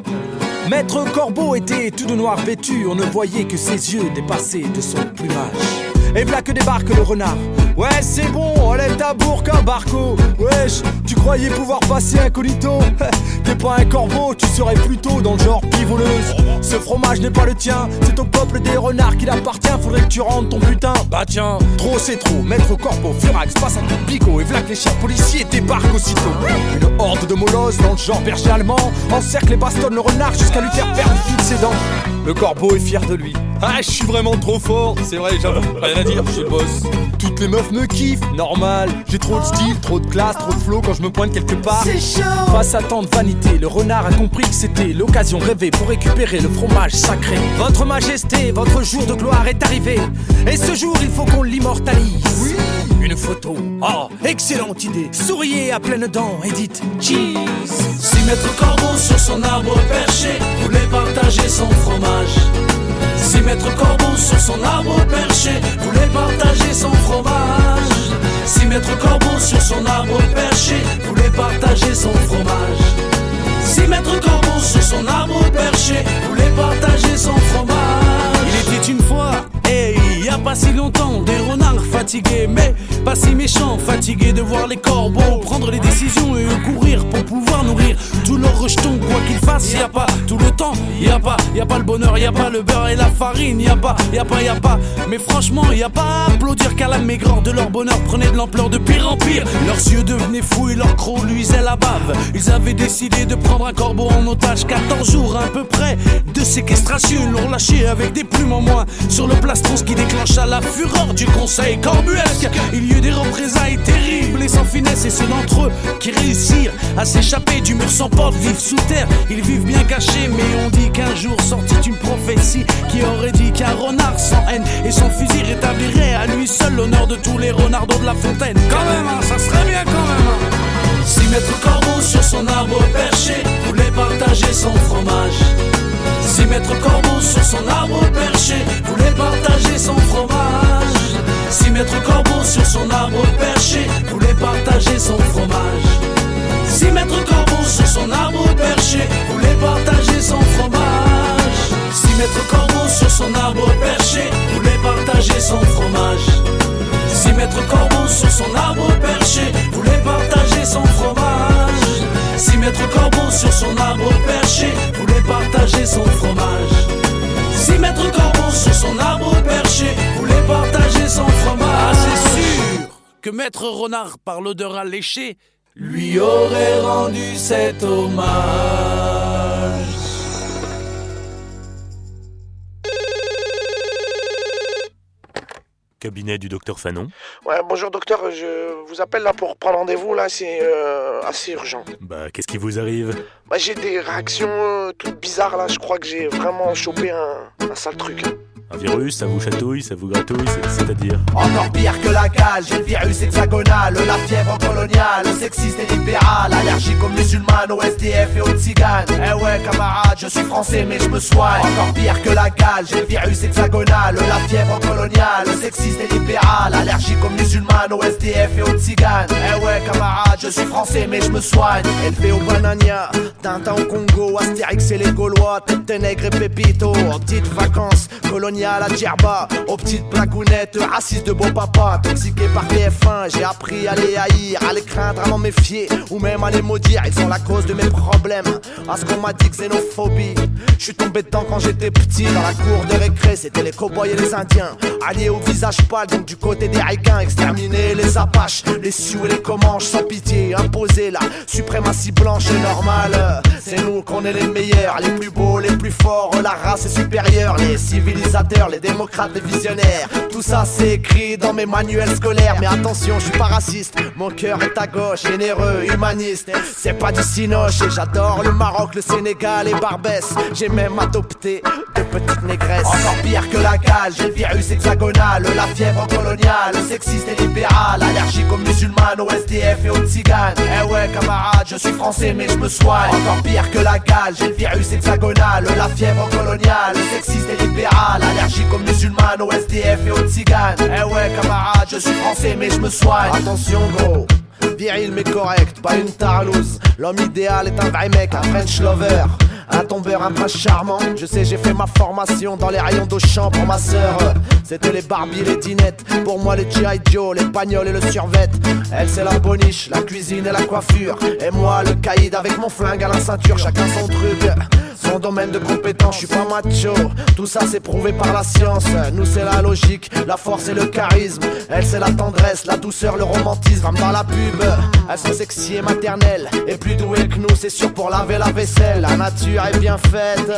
Maître Corbeau était tout de noir vêtu, on ne voyait que ses yeux dépasser de son plumage. Et v'là que débarque le renard. Ouais, c'est bon, enlève ta bourque, Barco. Wesh, tu croyais pouvoir passer incognito? T'es pas un corbeau, tu serais plutôt dans le genre pivoleuse. Ce fromage n'est pas le tien, c'est au peuple des renards qu'il appartient. Faudrait que tu rendes ton putain. Bah tiens, trop c'est trop. Maître Corbeau, Furax, passe un coup de pico. Et v'là que les chiens policiers débarquent aussitôt. Une horde de molosses dans le genre berger allemand encercle et bastonne le renard jusqu'à lui faire perdre toutes ses dents. Le corbeau est fier de lui. Ah, je suis vraiment trop fort, c'est vrai, j'avoue, rien à dire, je suis le boss. Toutes les meufs me kiffent, normal. J'ai trop de style, trop de classe, trop de flow quand je me pointe quelque part. C'est chaud. Face à tant de vanité, le renard a compris que c'était l'occasion rêvée pour récupérer le fromage sacré. Votre majesté, votre jour de gloire est arrivé. Et ce jour, il faut qu'on l'immortalise. Oui. Une photo, oh, excellente idée. Souriez à pleines dents et dites cheese. Si Maître Corbeau sur son arbre perché voulait partager son fromage. Si Maître Corbeau sur son arbre perché voulait partager son fromage. Si Maître Corbeau sur son arbre perché voulait partager son fromage. Si Maître Corbeau sur son arbre perché voulait partager son fromage. Il était une fois, hey, y a pas si longtemps, des renards fatigués, mais pas si méchants, fatigués de voir les corbeaux prendre les décisions et courir pour pouvoir nourrir tous leurs rejetons, quoi qu'ils fassent. Y a pas tout le temps, y a pas, y a pas le bonheur, y a pas le beurre et la farine, y a pas, y a pas, y a pas. Mais franchement, y a pas à applaudir qu'à la maigreur de leur bonheur prenait de l'ampleur de pire en pire. Leurs yeux devenaient fous et leurs crocs luisaient la bave. Ils avaient décidé de prendre un corbeau en otage, quatorze jours à peu près de séquestration. Ils l'ont relâché avec des plumes en moins sur le plastron, ce qui déclencha la fureur du conseil corbuesque. Il y eut des représailles terribles et sans finesse, et ceux d'entre eux qui réussirent à s'échapper du mur sans porte vivent sous terre. Ils vivent bien cachés, mais on dit qu'un jour sortit une prophétie qui aurait dit qu'un renard sans haine et sans fusil rétablirait à lui seul l'honneur de tous les renardos de la fontaine. Quand même, hein, ça serait bien quand même. Hein. Si Maître Corbeau sur son arbre perché voulait partager son fromage. Si Maître Corbeau sur son arbre perché voulait partager son fromage. Si Maître Corbeau sur son arbre perché voulait partager son fromage. Si Maître Corbeau sur son arbre sur son arbre perché voulait partager son fromage. Si Maître Corbeau sur son arbre perché voulait partager son fromage. Ah, c'est sûr que Maître Renard, par l'odeur alléchée, lui aurait rendu cet hommage. Cabinet du docteur Fanon. Ouais, bonjour docteur, je vous appelle là pour prendre rendez-vous, là, c'est euh, assez urgent. Bah, qu'est-ce qui vous arrive? Bah, j'ai des réactions euh, toutes bizarres, là, je crois que j'ai vraiment chopé un, un sale truc. Un virus, ça vous chatouille, ça vous gratouille, c'est, c'est-à-dire? Encore pire que la cale, j'ai le virus hexagonal, la fièvre coloniale, sexiste et libérale, allergique aux musulmanes, aux S D F et aux tziganes. Eh ouais camarade, je suis français mais je me soigne. Encore pire que la cale, j'ai le virus hexagonal, la fièvre coloniale, sexiste et libérale, allergique aux musulmanes, aux S D F et aux tziganes. Eh ouais camarade, je suis français mais je me soigne. Élevé au banania, Tintin au Congo, Astérix et les Gaulois, Tête Nègre et Pépito, en petites vacances coloniales à Djerba, aux petites blagounettes, racistes de beau papa, toxiqué par T F un, j'ai appris à les haïr, à les craindre, à m'en méfier, ou même à les maudire, ils sont la cause de mes problèmes, à ce qu'on m'a dit xénophobie. Je suis tombé dedans quand j'étais petit, dans la cour de récré, c'était les cow-boys et les indiens, alliés au visage pâle, donc du côté des ricains, exterminer les apaches, les sioux et les comanches, sans pitié, imposer la suprématie blanche et normale. C'est nous qu'on est les meilleurs, les plus beaux, les plus forts, la race est supérieure, les civilisateurs, les démocrates, les visionnaires. Tout ça c'est écrit dans mes manuels scolaires. Mais attention, je suis pas raciste, mon cœur est à gauche, généreux, humaniste. C'est pas du cinoche et j'adore le Maroc, le Sénégal et Barbès. J'ai même adopté de petites négresses. Encore pire que la cale, j'ai le virus hexagonal, la fièvre coloniale, sexiste et libérale, allergique aux musulmanes, aux S D F et aux tziganes. Eh ouais camarade, je suis français mais je me soigne. Encore pire que la cale, j'ai le virus hexagonal, la fièvre coloniale, sexiste et libérale, allergique aux musulmanes, aux S D F et aux tziganes. Eh ouais camarade, je suis français mais je me soigne. Attention gros, viril mais correct, pas une tarlouse. L'homme idéal est un vrai mec, un French lover, un tombeur, un prince charmant. Je sais, j'ai fait ma formation dans les rayons d'Auchan pour ma sœur. C'était les Barbie, les dinettes. Pour moi, les G I Joe, les bagnoles et le survêt. Elle, c'est la boniche, la cuisine et la coiffure. Et moi, le caïd avec mon flingue à la ceinture. Chacun son truc, son domaine de compétence. Je suis pas macho, tout ça c'est prouvé par la science. Nous, c'est la logique, la force et le charisme. Elle, c'est la tendresse, la douceur, le romantisme. Comme dans la pub, elles sont sexy et maternelles. Et plus douées que nous, c'est sûr pour laver la vaisselle. La nature est bien faite.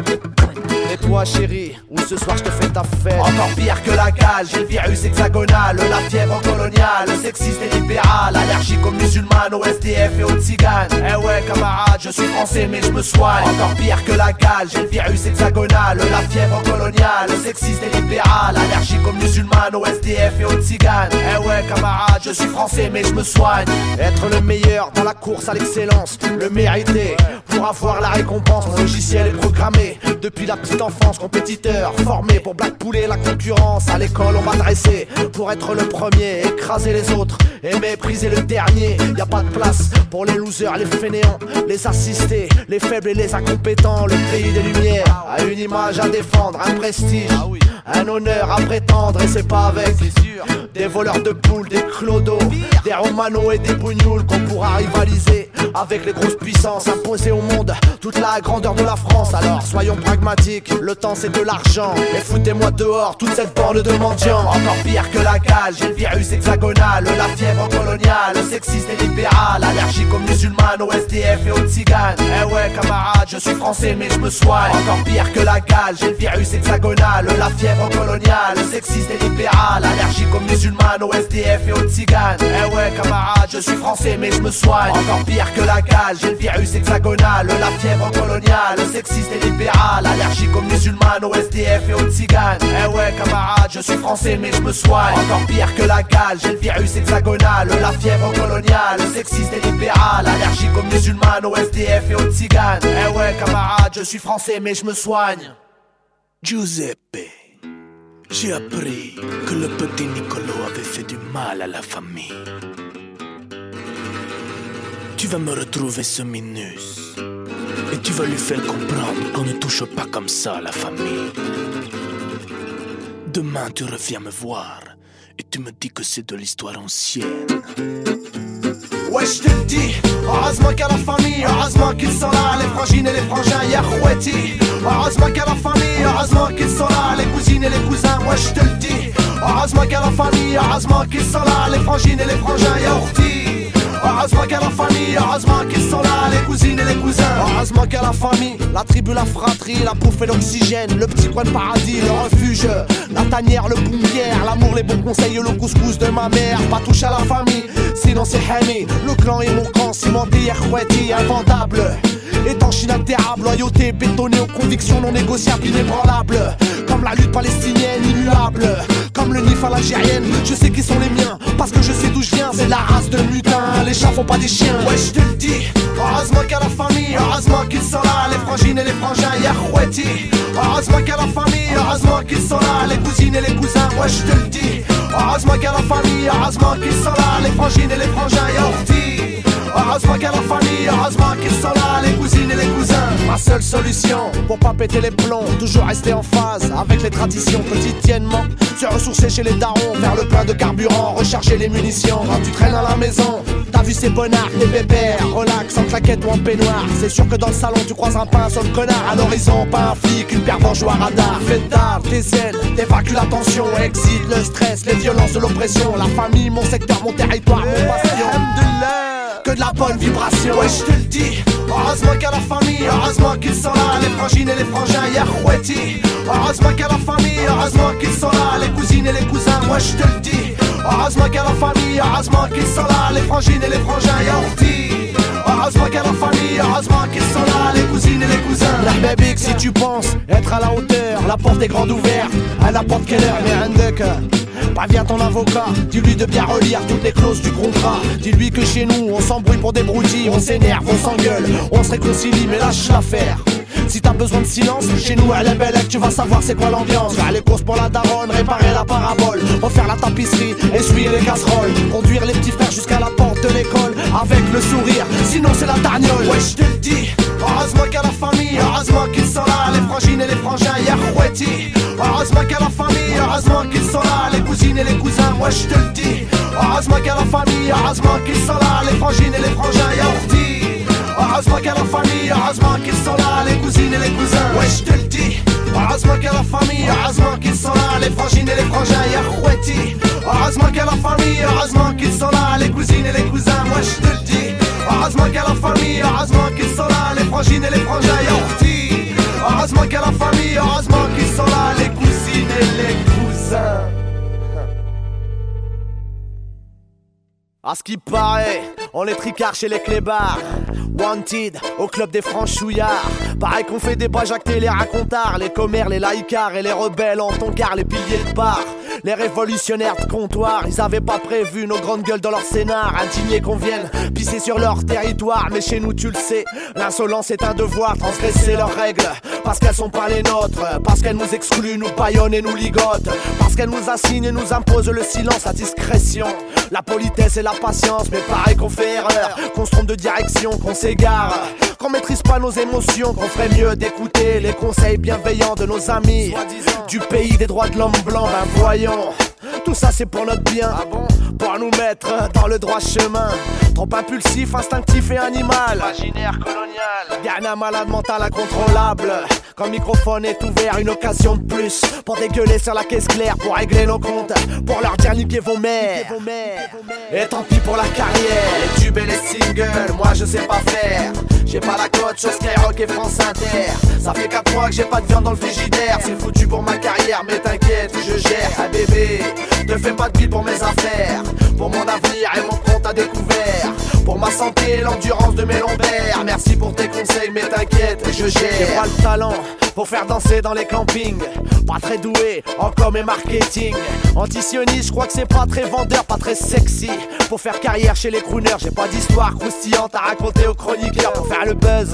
Et toi chérie, où ce soir je te fais ta fête. Encore pire que la cale, j'ai le virus hexagonal, la fièvre coloniale, sexiste et libérale, allergique aux musulmanes, aux S D F et aux tziganes. Eh ouais camarade, je suis français mais je me soigne. Encore pire que la cale, j'ai le virus hexagonal, la fièvre coloniale, sexiste et libérale, allergique aux musulmanes, aux S D F et aux tziganes. Eh ouais camarade, je suis français mais je me soigne. Être le meilleur dans la course à l'excellence, le mériter pour avoir la récompense. Mon logiciel est programmé depuis la petite enfance, compétiteur formé pour blackpouler la concurrence. À l'école on m'a dressé pour être le premier, écraser les autres et mépriser le dernier. Y a pas de place pour les losers, les fainéants, les assistés, les faibles et les incompétents. Le pays des lumières a une image à défendre, un prestige, un honneur à prétendre. Et c'est pas avec des voleurs de poules, des clodos, des romanos et des bougnoules qu'on pourra rivaliser avec les grosses puissances, imposées au monde toute la grandeur de la France. Alors soyons pragmatiques, le temps c'est de l'argent, et foutez-moi dehors toute cette bande de mendiants. Encore pire que la cale, j'ai le virus hexagonal, la fièvre coloniale, sexiste et libérale, allergique aux musulmanes, aux S D F et aux tziganes. Eh ouais camarade, je suis français mais je me soigne. Encore pire que la cale, j'ai le virus hexagonal, la fièvre coloniale, sexiste et libérale, allergique aux musulmanes, aux S D F et aux tziganes. Eh ouais camarade, je suis français mais je me soigne. Encore pire que la cale, j'ai le virus hexagonal, la fièvre coloniale, sexiste et libérale, allergique aux musulmanes, aux S D F et aux tziganes. Eh ouais camarade, je suis français mais je me soigne. Encore pire que la cale, j'ai le virus hexagonal, la fièvre coloniale, sexiste et libérale, allergique aux musulmanes, aux S D F et aux tziganes. Eh ouais camarade, je suis français mais je me soigne. Giuseppe, j'ai appris que le petit Nicolo avait fait du mal à la famille. Tu vas me retrouver ce Minus et tu vas lui faire comprendre qu'on ne touche pas comme ça à la famille. Demain tu reviens me voir et tu me dis que c'est de l'histoire ancienne. Ouais je te le dis, heureusement qu'à la famille heureusement qu'ils sont là, les frangines et les frangins, y'a Khoueti. Heureusement qu'il y a la famille, heureusement qu'ils sont là, les cousines et les cousins, moi je te le dis. Heureusement qu'il y a la famille, heureusement qu'ils sont là, les frangines et les frangins, y'a Ourti. Heureusement qu'il y a la famille, heureusement qu'ils sont là, les cousines et les cousins. Heureusement qu'il y a la famille, la tribu, la fratrie, la bouffe et l'oxygène, le petit coin de paradis, le refuge, la tanière, le bunker, l'amour, les bons conseils, le couscous de ma mère. Pas toucher à la famille, sinon c'est Hami. Le clan est mon camp, cimenté, Khoueti, invendable. Étanche inaltérable, loyauté bétonnée aux convictions non négociables, inébranlables. Comme la lutte palestinienne, immuable. Comme le Nif à l'algérienne, je sais qui sont les miens, parce que je sais d'où je viens, c'est la race de mutins. Les chats font pas des chiens, ouais je te le dis. Heureusement qu'il y a la famille, heureusement qu'ils sont là, les frangines et les frangins, y'a Khoueti. Heureusement qu'il y a la famille, heureusement qu'ils sont là, les cousines et les cousins, ouais je te le dis. Heureusement qu'il y a la famille, heureusement qu'ils sont là, les frangines et les frangins, y'a Ourti. Heureusement qu'il y a la famille, heureusement qu'ils sont là, les cousines et les cousins. Ma seule solution pour pas péter les plombs, toujours rester en phase avec les traditions quotidiennement. Se ressourcer chez les darons, faire le plein de carburant, recharger les munitions. Quand tu traînes à la maison, t'as vu ces bonnards, des bébères, relax en claquette ou en peignoir. C'est sûr que dans le salon tu croises un pain, seul connard. À l'horizon, pas un flic, une paire d'anges ou un radar. Fais tard, tes ailes, évacue la tension, exit le stress, les violences de l'oppression. La famille, mon secteur, mon territoire, mon passion. Que de la bonne vibration, ouais je te le dis. Heureusement qu'il y a la famille, heureusement qu'ils sont là, les frangines et les frangins, y'a Khoueti. Heureusement qu'il y a la famille, heureusement qu'ils sont là, les cousines et les cousins, moi je te le dis. Heureusement qu'il y a la famille, heureusement qu'ils sont là, les frangines et les frangins, y'a Ourti. Heureusement qu'il y a la famille, heureusement qu'ils sont là, les cousines et les cousins. La baby, si tu penses être à la hauteur, la porte est grande ouverte, à n'importe quelle heure, mais un deck. Préviens ton avocat, dis-lui de bien relire toutes les clauses du contrat. Dis-lui que chez nous, on s'embrouille pour des broutilles, on s'énerve, on s'engueule, on se réconcilie, mais lâche l'affaire. Si t'as besoin de silence, chez nous à la belle, tu vas savoir c'est quoi l'ambiance. Faire les courses pour la daronne, réparer la parabole, refaire la tapisserie, essuyer les casseroles, conduire les petits frères jusqu'à la porte de l'école avec le sourire, sinon c'est la tarniole. Ouais je te le dis, heureusement qu'il y a la famille, heureusement qu'ils sont là, les frangines et les frangins, y'a Khoueti. Heureusement qu'il y a la famille, heureusement qu'ils sont là, les cousines et les cousins, moi je te le dis. Heureusement qu'il y a la famille, heureusement qu'ils sont là, les frangines et les frangins, y'a Ourti. Heureusement qu'il y a la famille, heureusement qu'ils sont là, les cousines et les cousins, ouais je te le dis. Heureusement qu'il y a la famille, heureusement qu'ils sont là, les frangines et les frangins, y'a Khoueti. Heureusement qu'il y a la famille, heureusement qu'ils sont là, les cousines et les cousins, moi je te le dis. Heureusement qu'il y a la famille, heureusement qu'ils sont là, les frangines et les frangins, y'a Ourti. Heureusement qu'il y a la famille, heureusement qu'ils sont là, les cousines et les cousins. À ce qui paraît, on les tricard chez les clébards. Wanted, au club des franchouillards. Pareil qu'on fait des bajacs et les racontards. Les commères, les laïcards et les rebelles en toncard. Les piliers de bar, les révolutionnaires de comptoir. Ils avaient pas prévu nos grandes gueules dans leur scénar. Indignés qu'on vienne pisser sur leur territoire. Mais chez nous tu le sais, l'insolence est un devoir. Transgresser leurs règles, parce qu'elles sont pas les nôtres. Parce qu'elles nous excluent, nous bâillonnent et nous ligotent. Parce qu'elles nous assignent et nous imposent le silence, la discrétion, la politesse et la patience. Mais pareil qu'on fait erreur, qu'on se trompe de direction, qu'on s'égare, qu'on maîtrise pas nos émotions, qu'on ferait mieux d'écouter les conseils bienveillants de nos amis du pays des droits de l'homme blanc. Ben voyons, tout ça c'est pour notre bien, pour nous mettre dans le droit chemin. Trop impulsif, instinctif et animal, imaginaire colonial, gamin malade mental incontrôlable. Quand le microphone est ouvert, une occasion de plus pour dégueuler sur la caisse claire, pour régler nos comptes, pour leur dire niquez vos mères. Et tant pis pour la carrière, les tubes et les singles, moi je sais pas faire. J'ai pas la cote sur Skyrock et France Inter. Ça fait quatre mois que j'ai pas de viande dans le frigidaire. C'est foutu pour ma carrière, mais t'inquiète, je gère. Ah bébé, te fais pas de pile pour mes affaires, pour mon avenir et mon compte à découvert, pour ma santé et l'endurance de mes lombaires. Merci pour tes conseils, mais t'inquiète, je gère. J'ai pas le talent pour faire danser dans les campings, pas très doué en com et marketing. Antisioniste, je crois que c'est pas très vendeur, pas très sexy. Pour faire carrière chez les crooners, j'ai pas d'histoire croustillante à raconter aux chroniqueurs. Pour faire le buzz,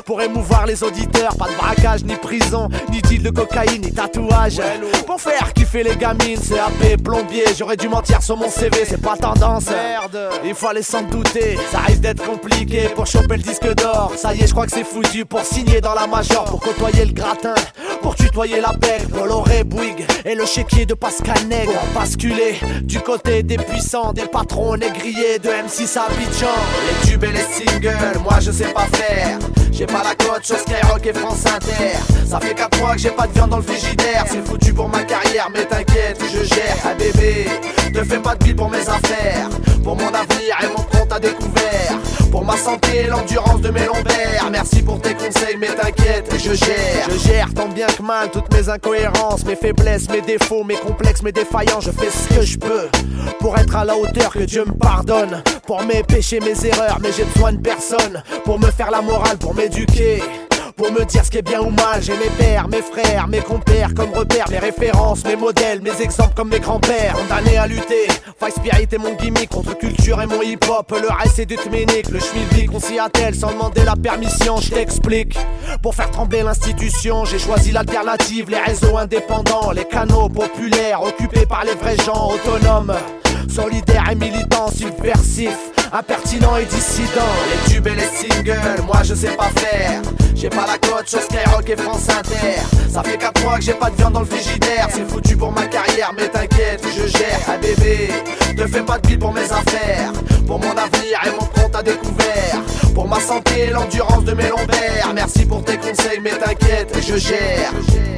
pour émouvoir les auditeurs. Pas de braquage, ni prison, ni deal de cocaïne, ni tatouage. Pour faire kiffer les gamines, C A P, plombier. J'aurais dû mentir sur mon C V, c'est pas tendance. Merde, il fallait s'en douter. Ça risque d'être compliqué pour choper le disque d'or. Ça y est, je crois que c'est foutu pour signer dans la major. Pour côtoyer le gratin, pour tutoyer la bec. Bolloré, Bouygues et le chéquier de Pascal Nègre. Pour basculer du côté des puissants, des patrons négriers de M six à Abidjan. Les tubes et les singles, moi je sais pas faire. J'ai pas la cote sur Skyrock et France Inter. Ça fait quatre mois que j'ai pas de viande dans le frigidaire. C'est foutu pour ma carrière, mais t'inquiète, je gère. Ah bébé, te fais pas de bille pour mes affaires. Pour mon avenir et mon compte à découvert. Pour ma santé et l'endurance de mes lombaires. Merci pour tes conseils, mais t'inquiète, je gère. Je gère tant bien que mal toutes mes incohérences, mes faiblesses, mes défauts, mes complexes, mes défaillances. Je fais ce que je peux pour être à la hauteur, que Dieu me pardonne. Pour mes péchés, mes erreurs, mais j'ai besoin de personne pour me faire la morale, pour m'éduquer, pour me dire ce qui est bien ou mal. J'ai mes pères, mes frères, mes compères comme repères, mes références, mes modèles, mes exemples comme mes grands-pères. Condamné à lutter, Five Spirit est mon gimmick, contre culture et mon hip-hop. Le reste c'est du tménique, le schmilblick, on s'y attelle sans demander la permission. Je t'explique, pour faire trembler l'institution, j'ai choisi l'alternative, les réseaux indépendants, les canaux populaires occupés par les vrais gens autonomes, solidaires et militants, subversifs, impertinents et dissidents. Les tubes et les singles, moi je sais pas faire. J'ai pas la cote sur Skyrock et France Inter. Ça fait quatre mois que j'ai pas de viande dans le frigidaire. C'est foutu pour ma carrière, mais t'inquiète, je gère. Ah bébé, te fais pas de bille pour mes affaires. Pour mon avenir et mon compte à découvert. Pour ma santé et l'endurance de mes lombaires. Merci pour tes conseils, mais t'inquiète, je gère.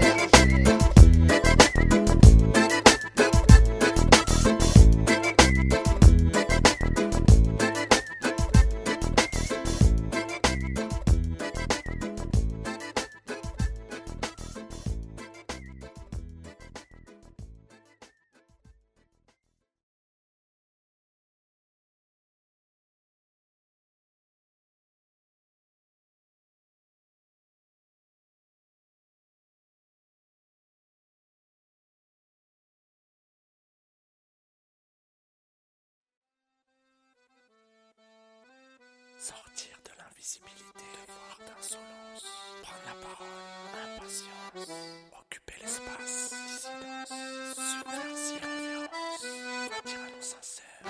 Sortir de l'invisibilité, devoir d'insolence, prendre la parole, impatience, occuper l'espace, dissidence, subversive révérence, dire à nos sincères,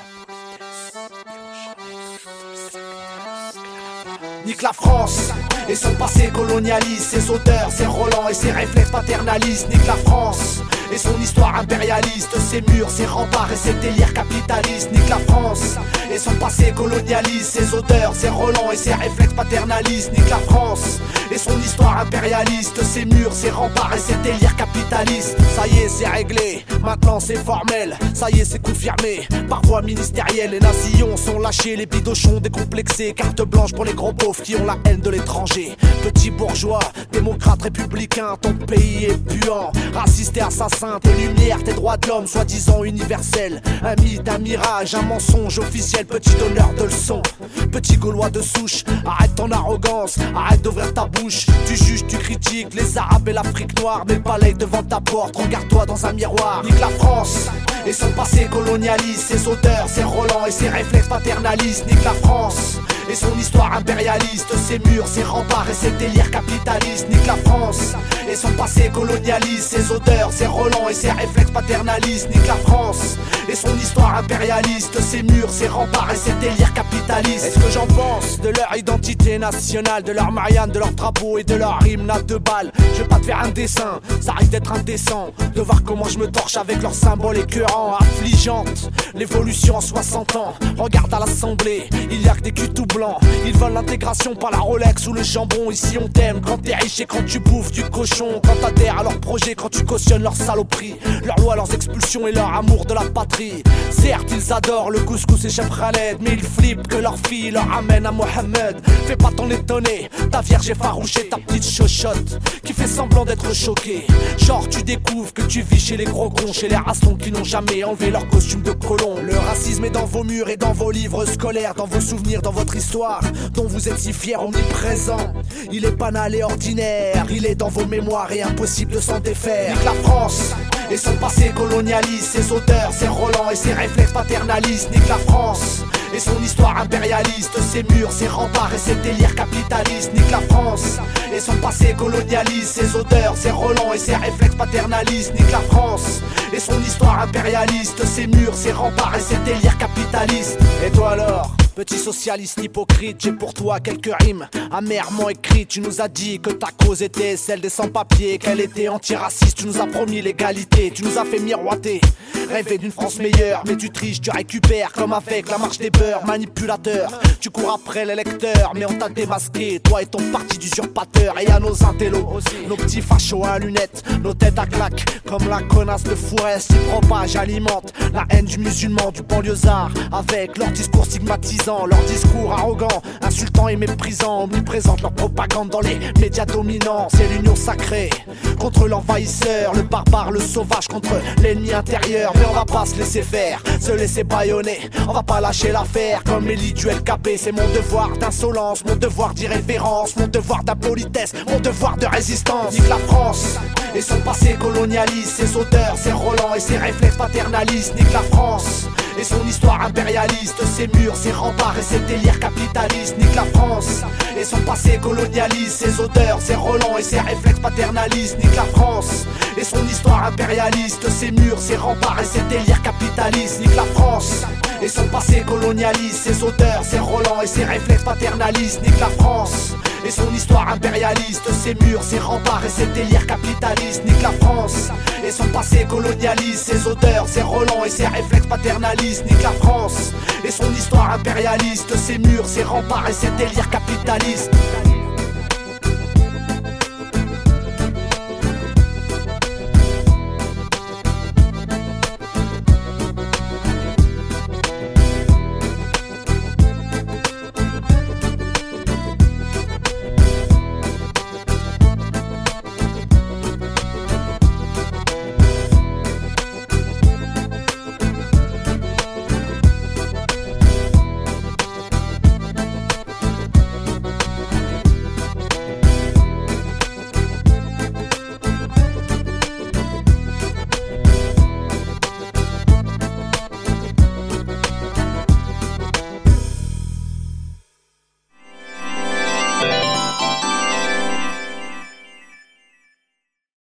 politesse, toujours nique la France et son passé colonialiste, ses auteurs, ses relents et ses réflexes paternalistes. Nique la France et son histoire impérialiste, ses murs, ses remparts et ses délires capitalistes. Nique la France et son passé colonialiste, ses odeurs, ses relents et ses réflexes paternalistes. Nique la France et son histoire impérialiste, ses murs, ses remparts et ses délires capitalistes. Ça y est, c'est réglé, maintenant c'est formel. Ça y est, c'est confirmé, par voie ministérielle. Les nazillons sont lâchés, les bidochons décomplexés. Carte blanche pour les gros pauvres qui ont la haine de l'étranger. Petits bourgeois, démocrates républicains, ton pays est puant, raciste et assassin. Tes lumières, tes droits de l'homme, soi-disant universels. Un mythe, un mirage, un mensonge officiel. Petit donneur de leçons, petit gaulois de souche. Arrête ton arrogance, arrête d'ouvrir ta bouche. Tu juges, tu critiques les arabes et l'Afrique noire. Mais balaye devant ta porte, regarde-toi dans un miroir. Nique la France et son passé colonialiste, ses auteurs, ses relents et ses réflexes paternalistes. Nique la France et son histoire impérialiste, ses murs, ses remparts et ses délires capitalistes. Nique la France et son passé colonialiste, ses auteurs, ses relents et ses réflexes paternalistes. Nique la France et son histoire impérialiste, ses murs, ses remparts et ses délires capitalistes. Est-ce que j'en pense de leur identité nationale, de leur Marianne, de leur drapeau et de leur hymne à deux balles? Je vais pas te faire un dessin, ça arrive d'être indécent de voir comment je me torche avec leurs symboles écœurants, affligeante. L'évolution en soixante ans, regarde à l'assemblée, il y a que des culs tout blancs. Ils veulent l'intégration par la Rolex ou le jambon. Ici on t'aime quand t'es riche et quand tu bouffes du cochon. Quand t'adhères à leurs projets, quand tu cautionnes leurs saloperies, leurs lois, leurs expulsions et leur amour de la patrie. Certes ils adorent le couscous et Chef Khaled, mais ils flippent que leur fille leur amène à Mohamed. Fais pas t'en étonner, ta vierge effarouchée, ta petite chochotte qui fait semblant d'être choquée. Genre tu découvres que tu vis chez les gros cons, chez les rastons qui n'ont jamais enlevé leur costume de colon. Le racisme est dans vos murs et dans vos livres scolaires, dans vos souvenirs, dans votre histoire dont vous êtes si fiers, omniprésent. Il est banal et ordinaire, il est dans vos mémoires et impossible de s'en défaire. Nique la France et son passé colonialiste, ses auteurs, ses relents et ses réflexes paternalistes. Nique la France et son histoire impérialiste, ses murs, ses remparts et ses délires capitalistes. Nique la France son passé colonialiste, ses odeurs, ses relents et ses réflexes paternalistes. Nique la France et son histoire impérialiste, ses murs, ses remparts et ses délires capitalistes. Et toi alors, petit socialiste hypocrite, j'ai pour toi quelques rimes amèrement écrites. Tu nous as dit que ta cause était celle des sans-papiers, qu'elle était antiraciste, tu nous as promis l'égalité, tu nous as fait miroiter, rêver d'une France meilleure. Mais tu triches, tu récupères comme avec la marche des beurs. Manipulateur, tu cours après l'électeur, mais on t'a démasqué, toi et ton parti d'usurpateur. Et à nos intellos, nos petits fachos à lunettes, nos têtes à claques, comme la connasse de Fourès qui propage, alimente la haine du musulman, du banlieusard, avec leur discours stigmatisant, leur discours arrogant, insultant et méprisant, omniprésente leur propagande dans les médias dominants. C'est l'union sacrée contre l'envahisseur, le barbare, le sauvage contre l'ennemi intérieur. Mais on va pas se laisser faire, se laisser bâillonner, on va pas lâcher l'affaire comme l'élite du L K P. C'est mon devoir d'insolence, mon devoir d'irrévérence, mon devoir d'impolitesse, mon devoir de résistance. Nique la France et son passé colonialiste, ses odeurs, ses relents et ses réflexes paternalistes. Nique la France et son histoire impérialiste, ses murs, ses remparts et ses délires capitalistes. Nique la France et son passé colonialiste, ses odeurs, ses relents et ses réflexes paternalistes. Nique la France et son histoire impérialiste, ses murs, ses remparts et ses délires capitalistes. Nique la France et son passé colonialiste, ses odeurs, ses relents et ses réflexes paternalistes. Nique la France et son histoire impérialiste, ses murs, ses remparts et ses délires capitalistes. Nique la France et son passé colonialiste, ses odeurs, ses relents et ses réflexes paternalistes. Nique la France et son histoire impérialiste, ses murs, ses remparts et ses délires capitalistes.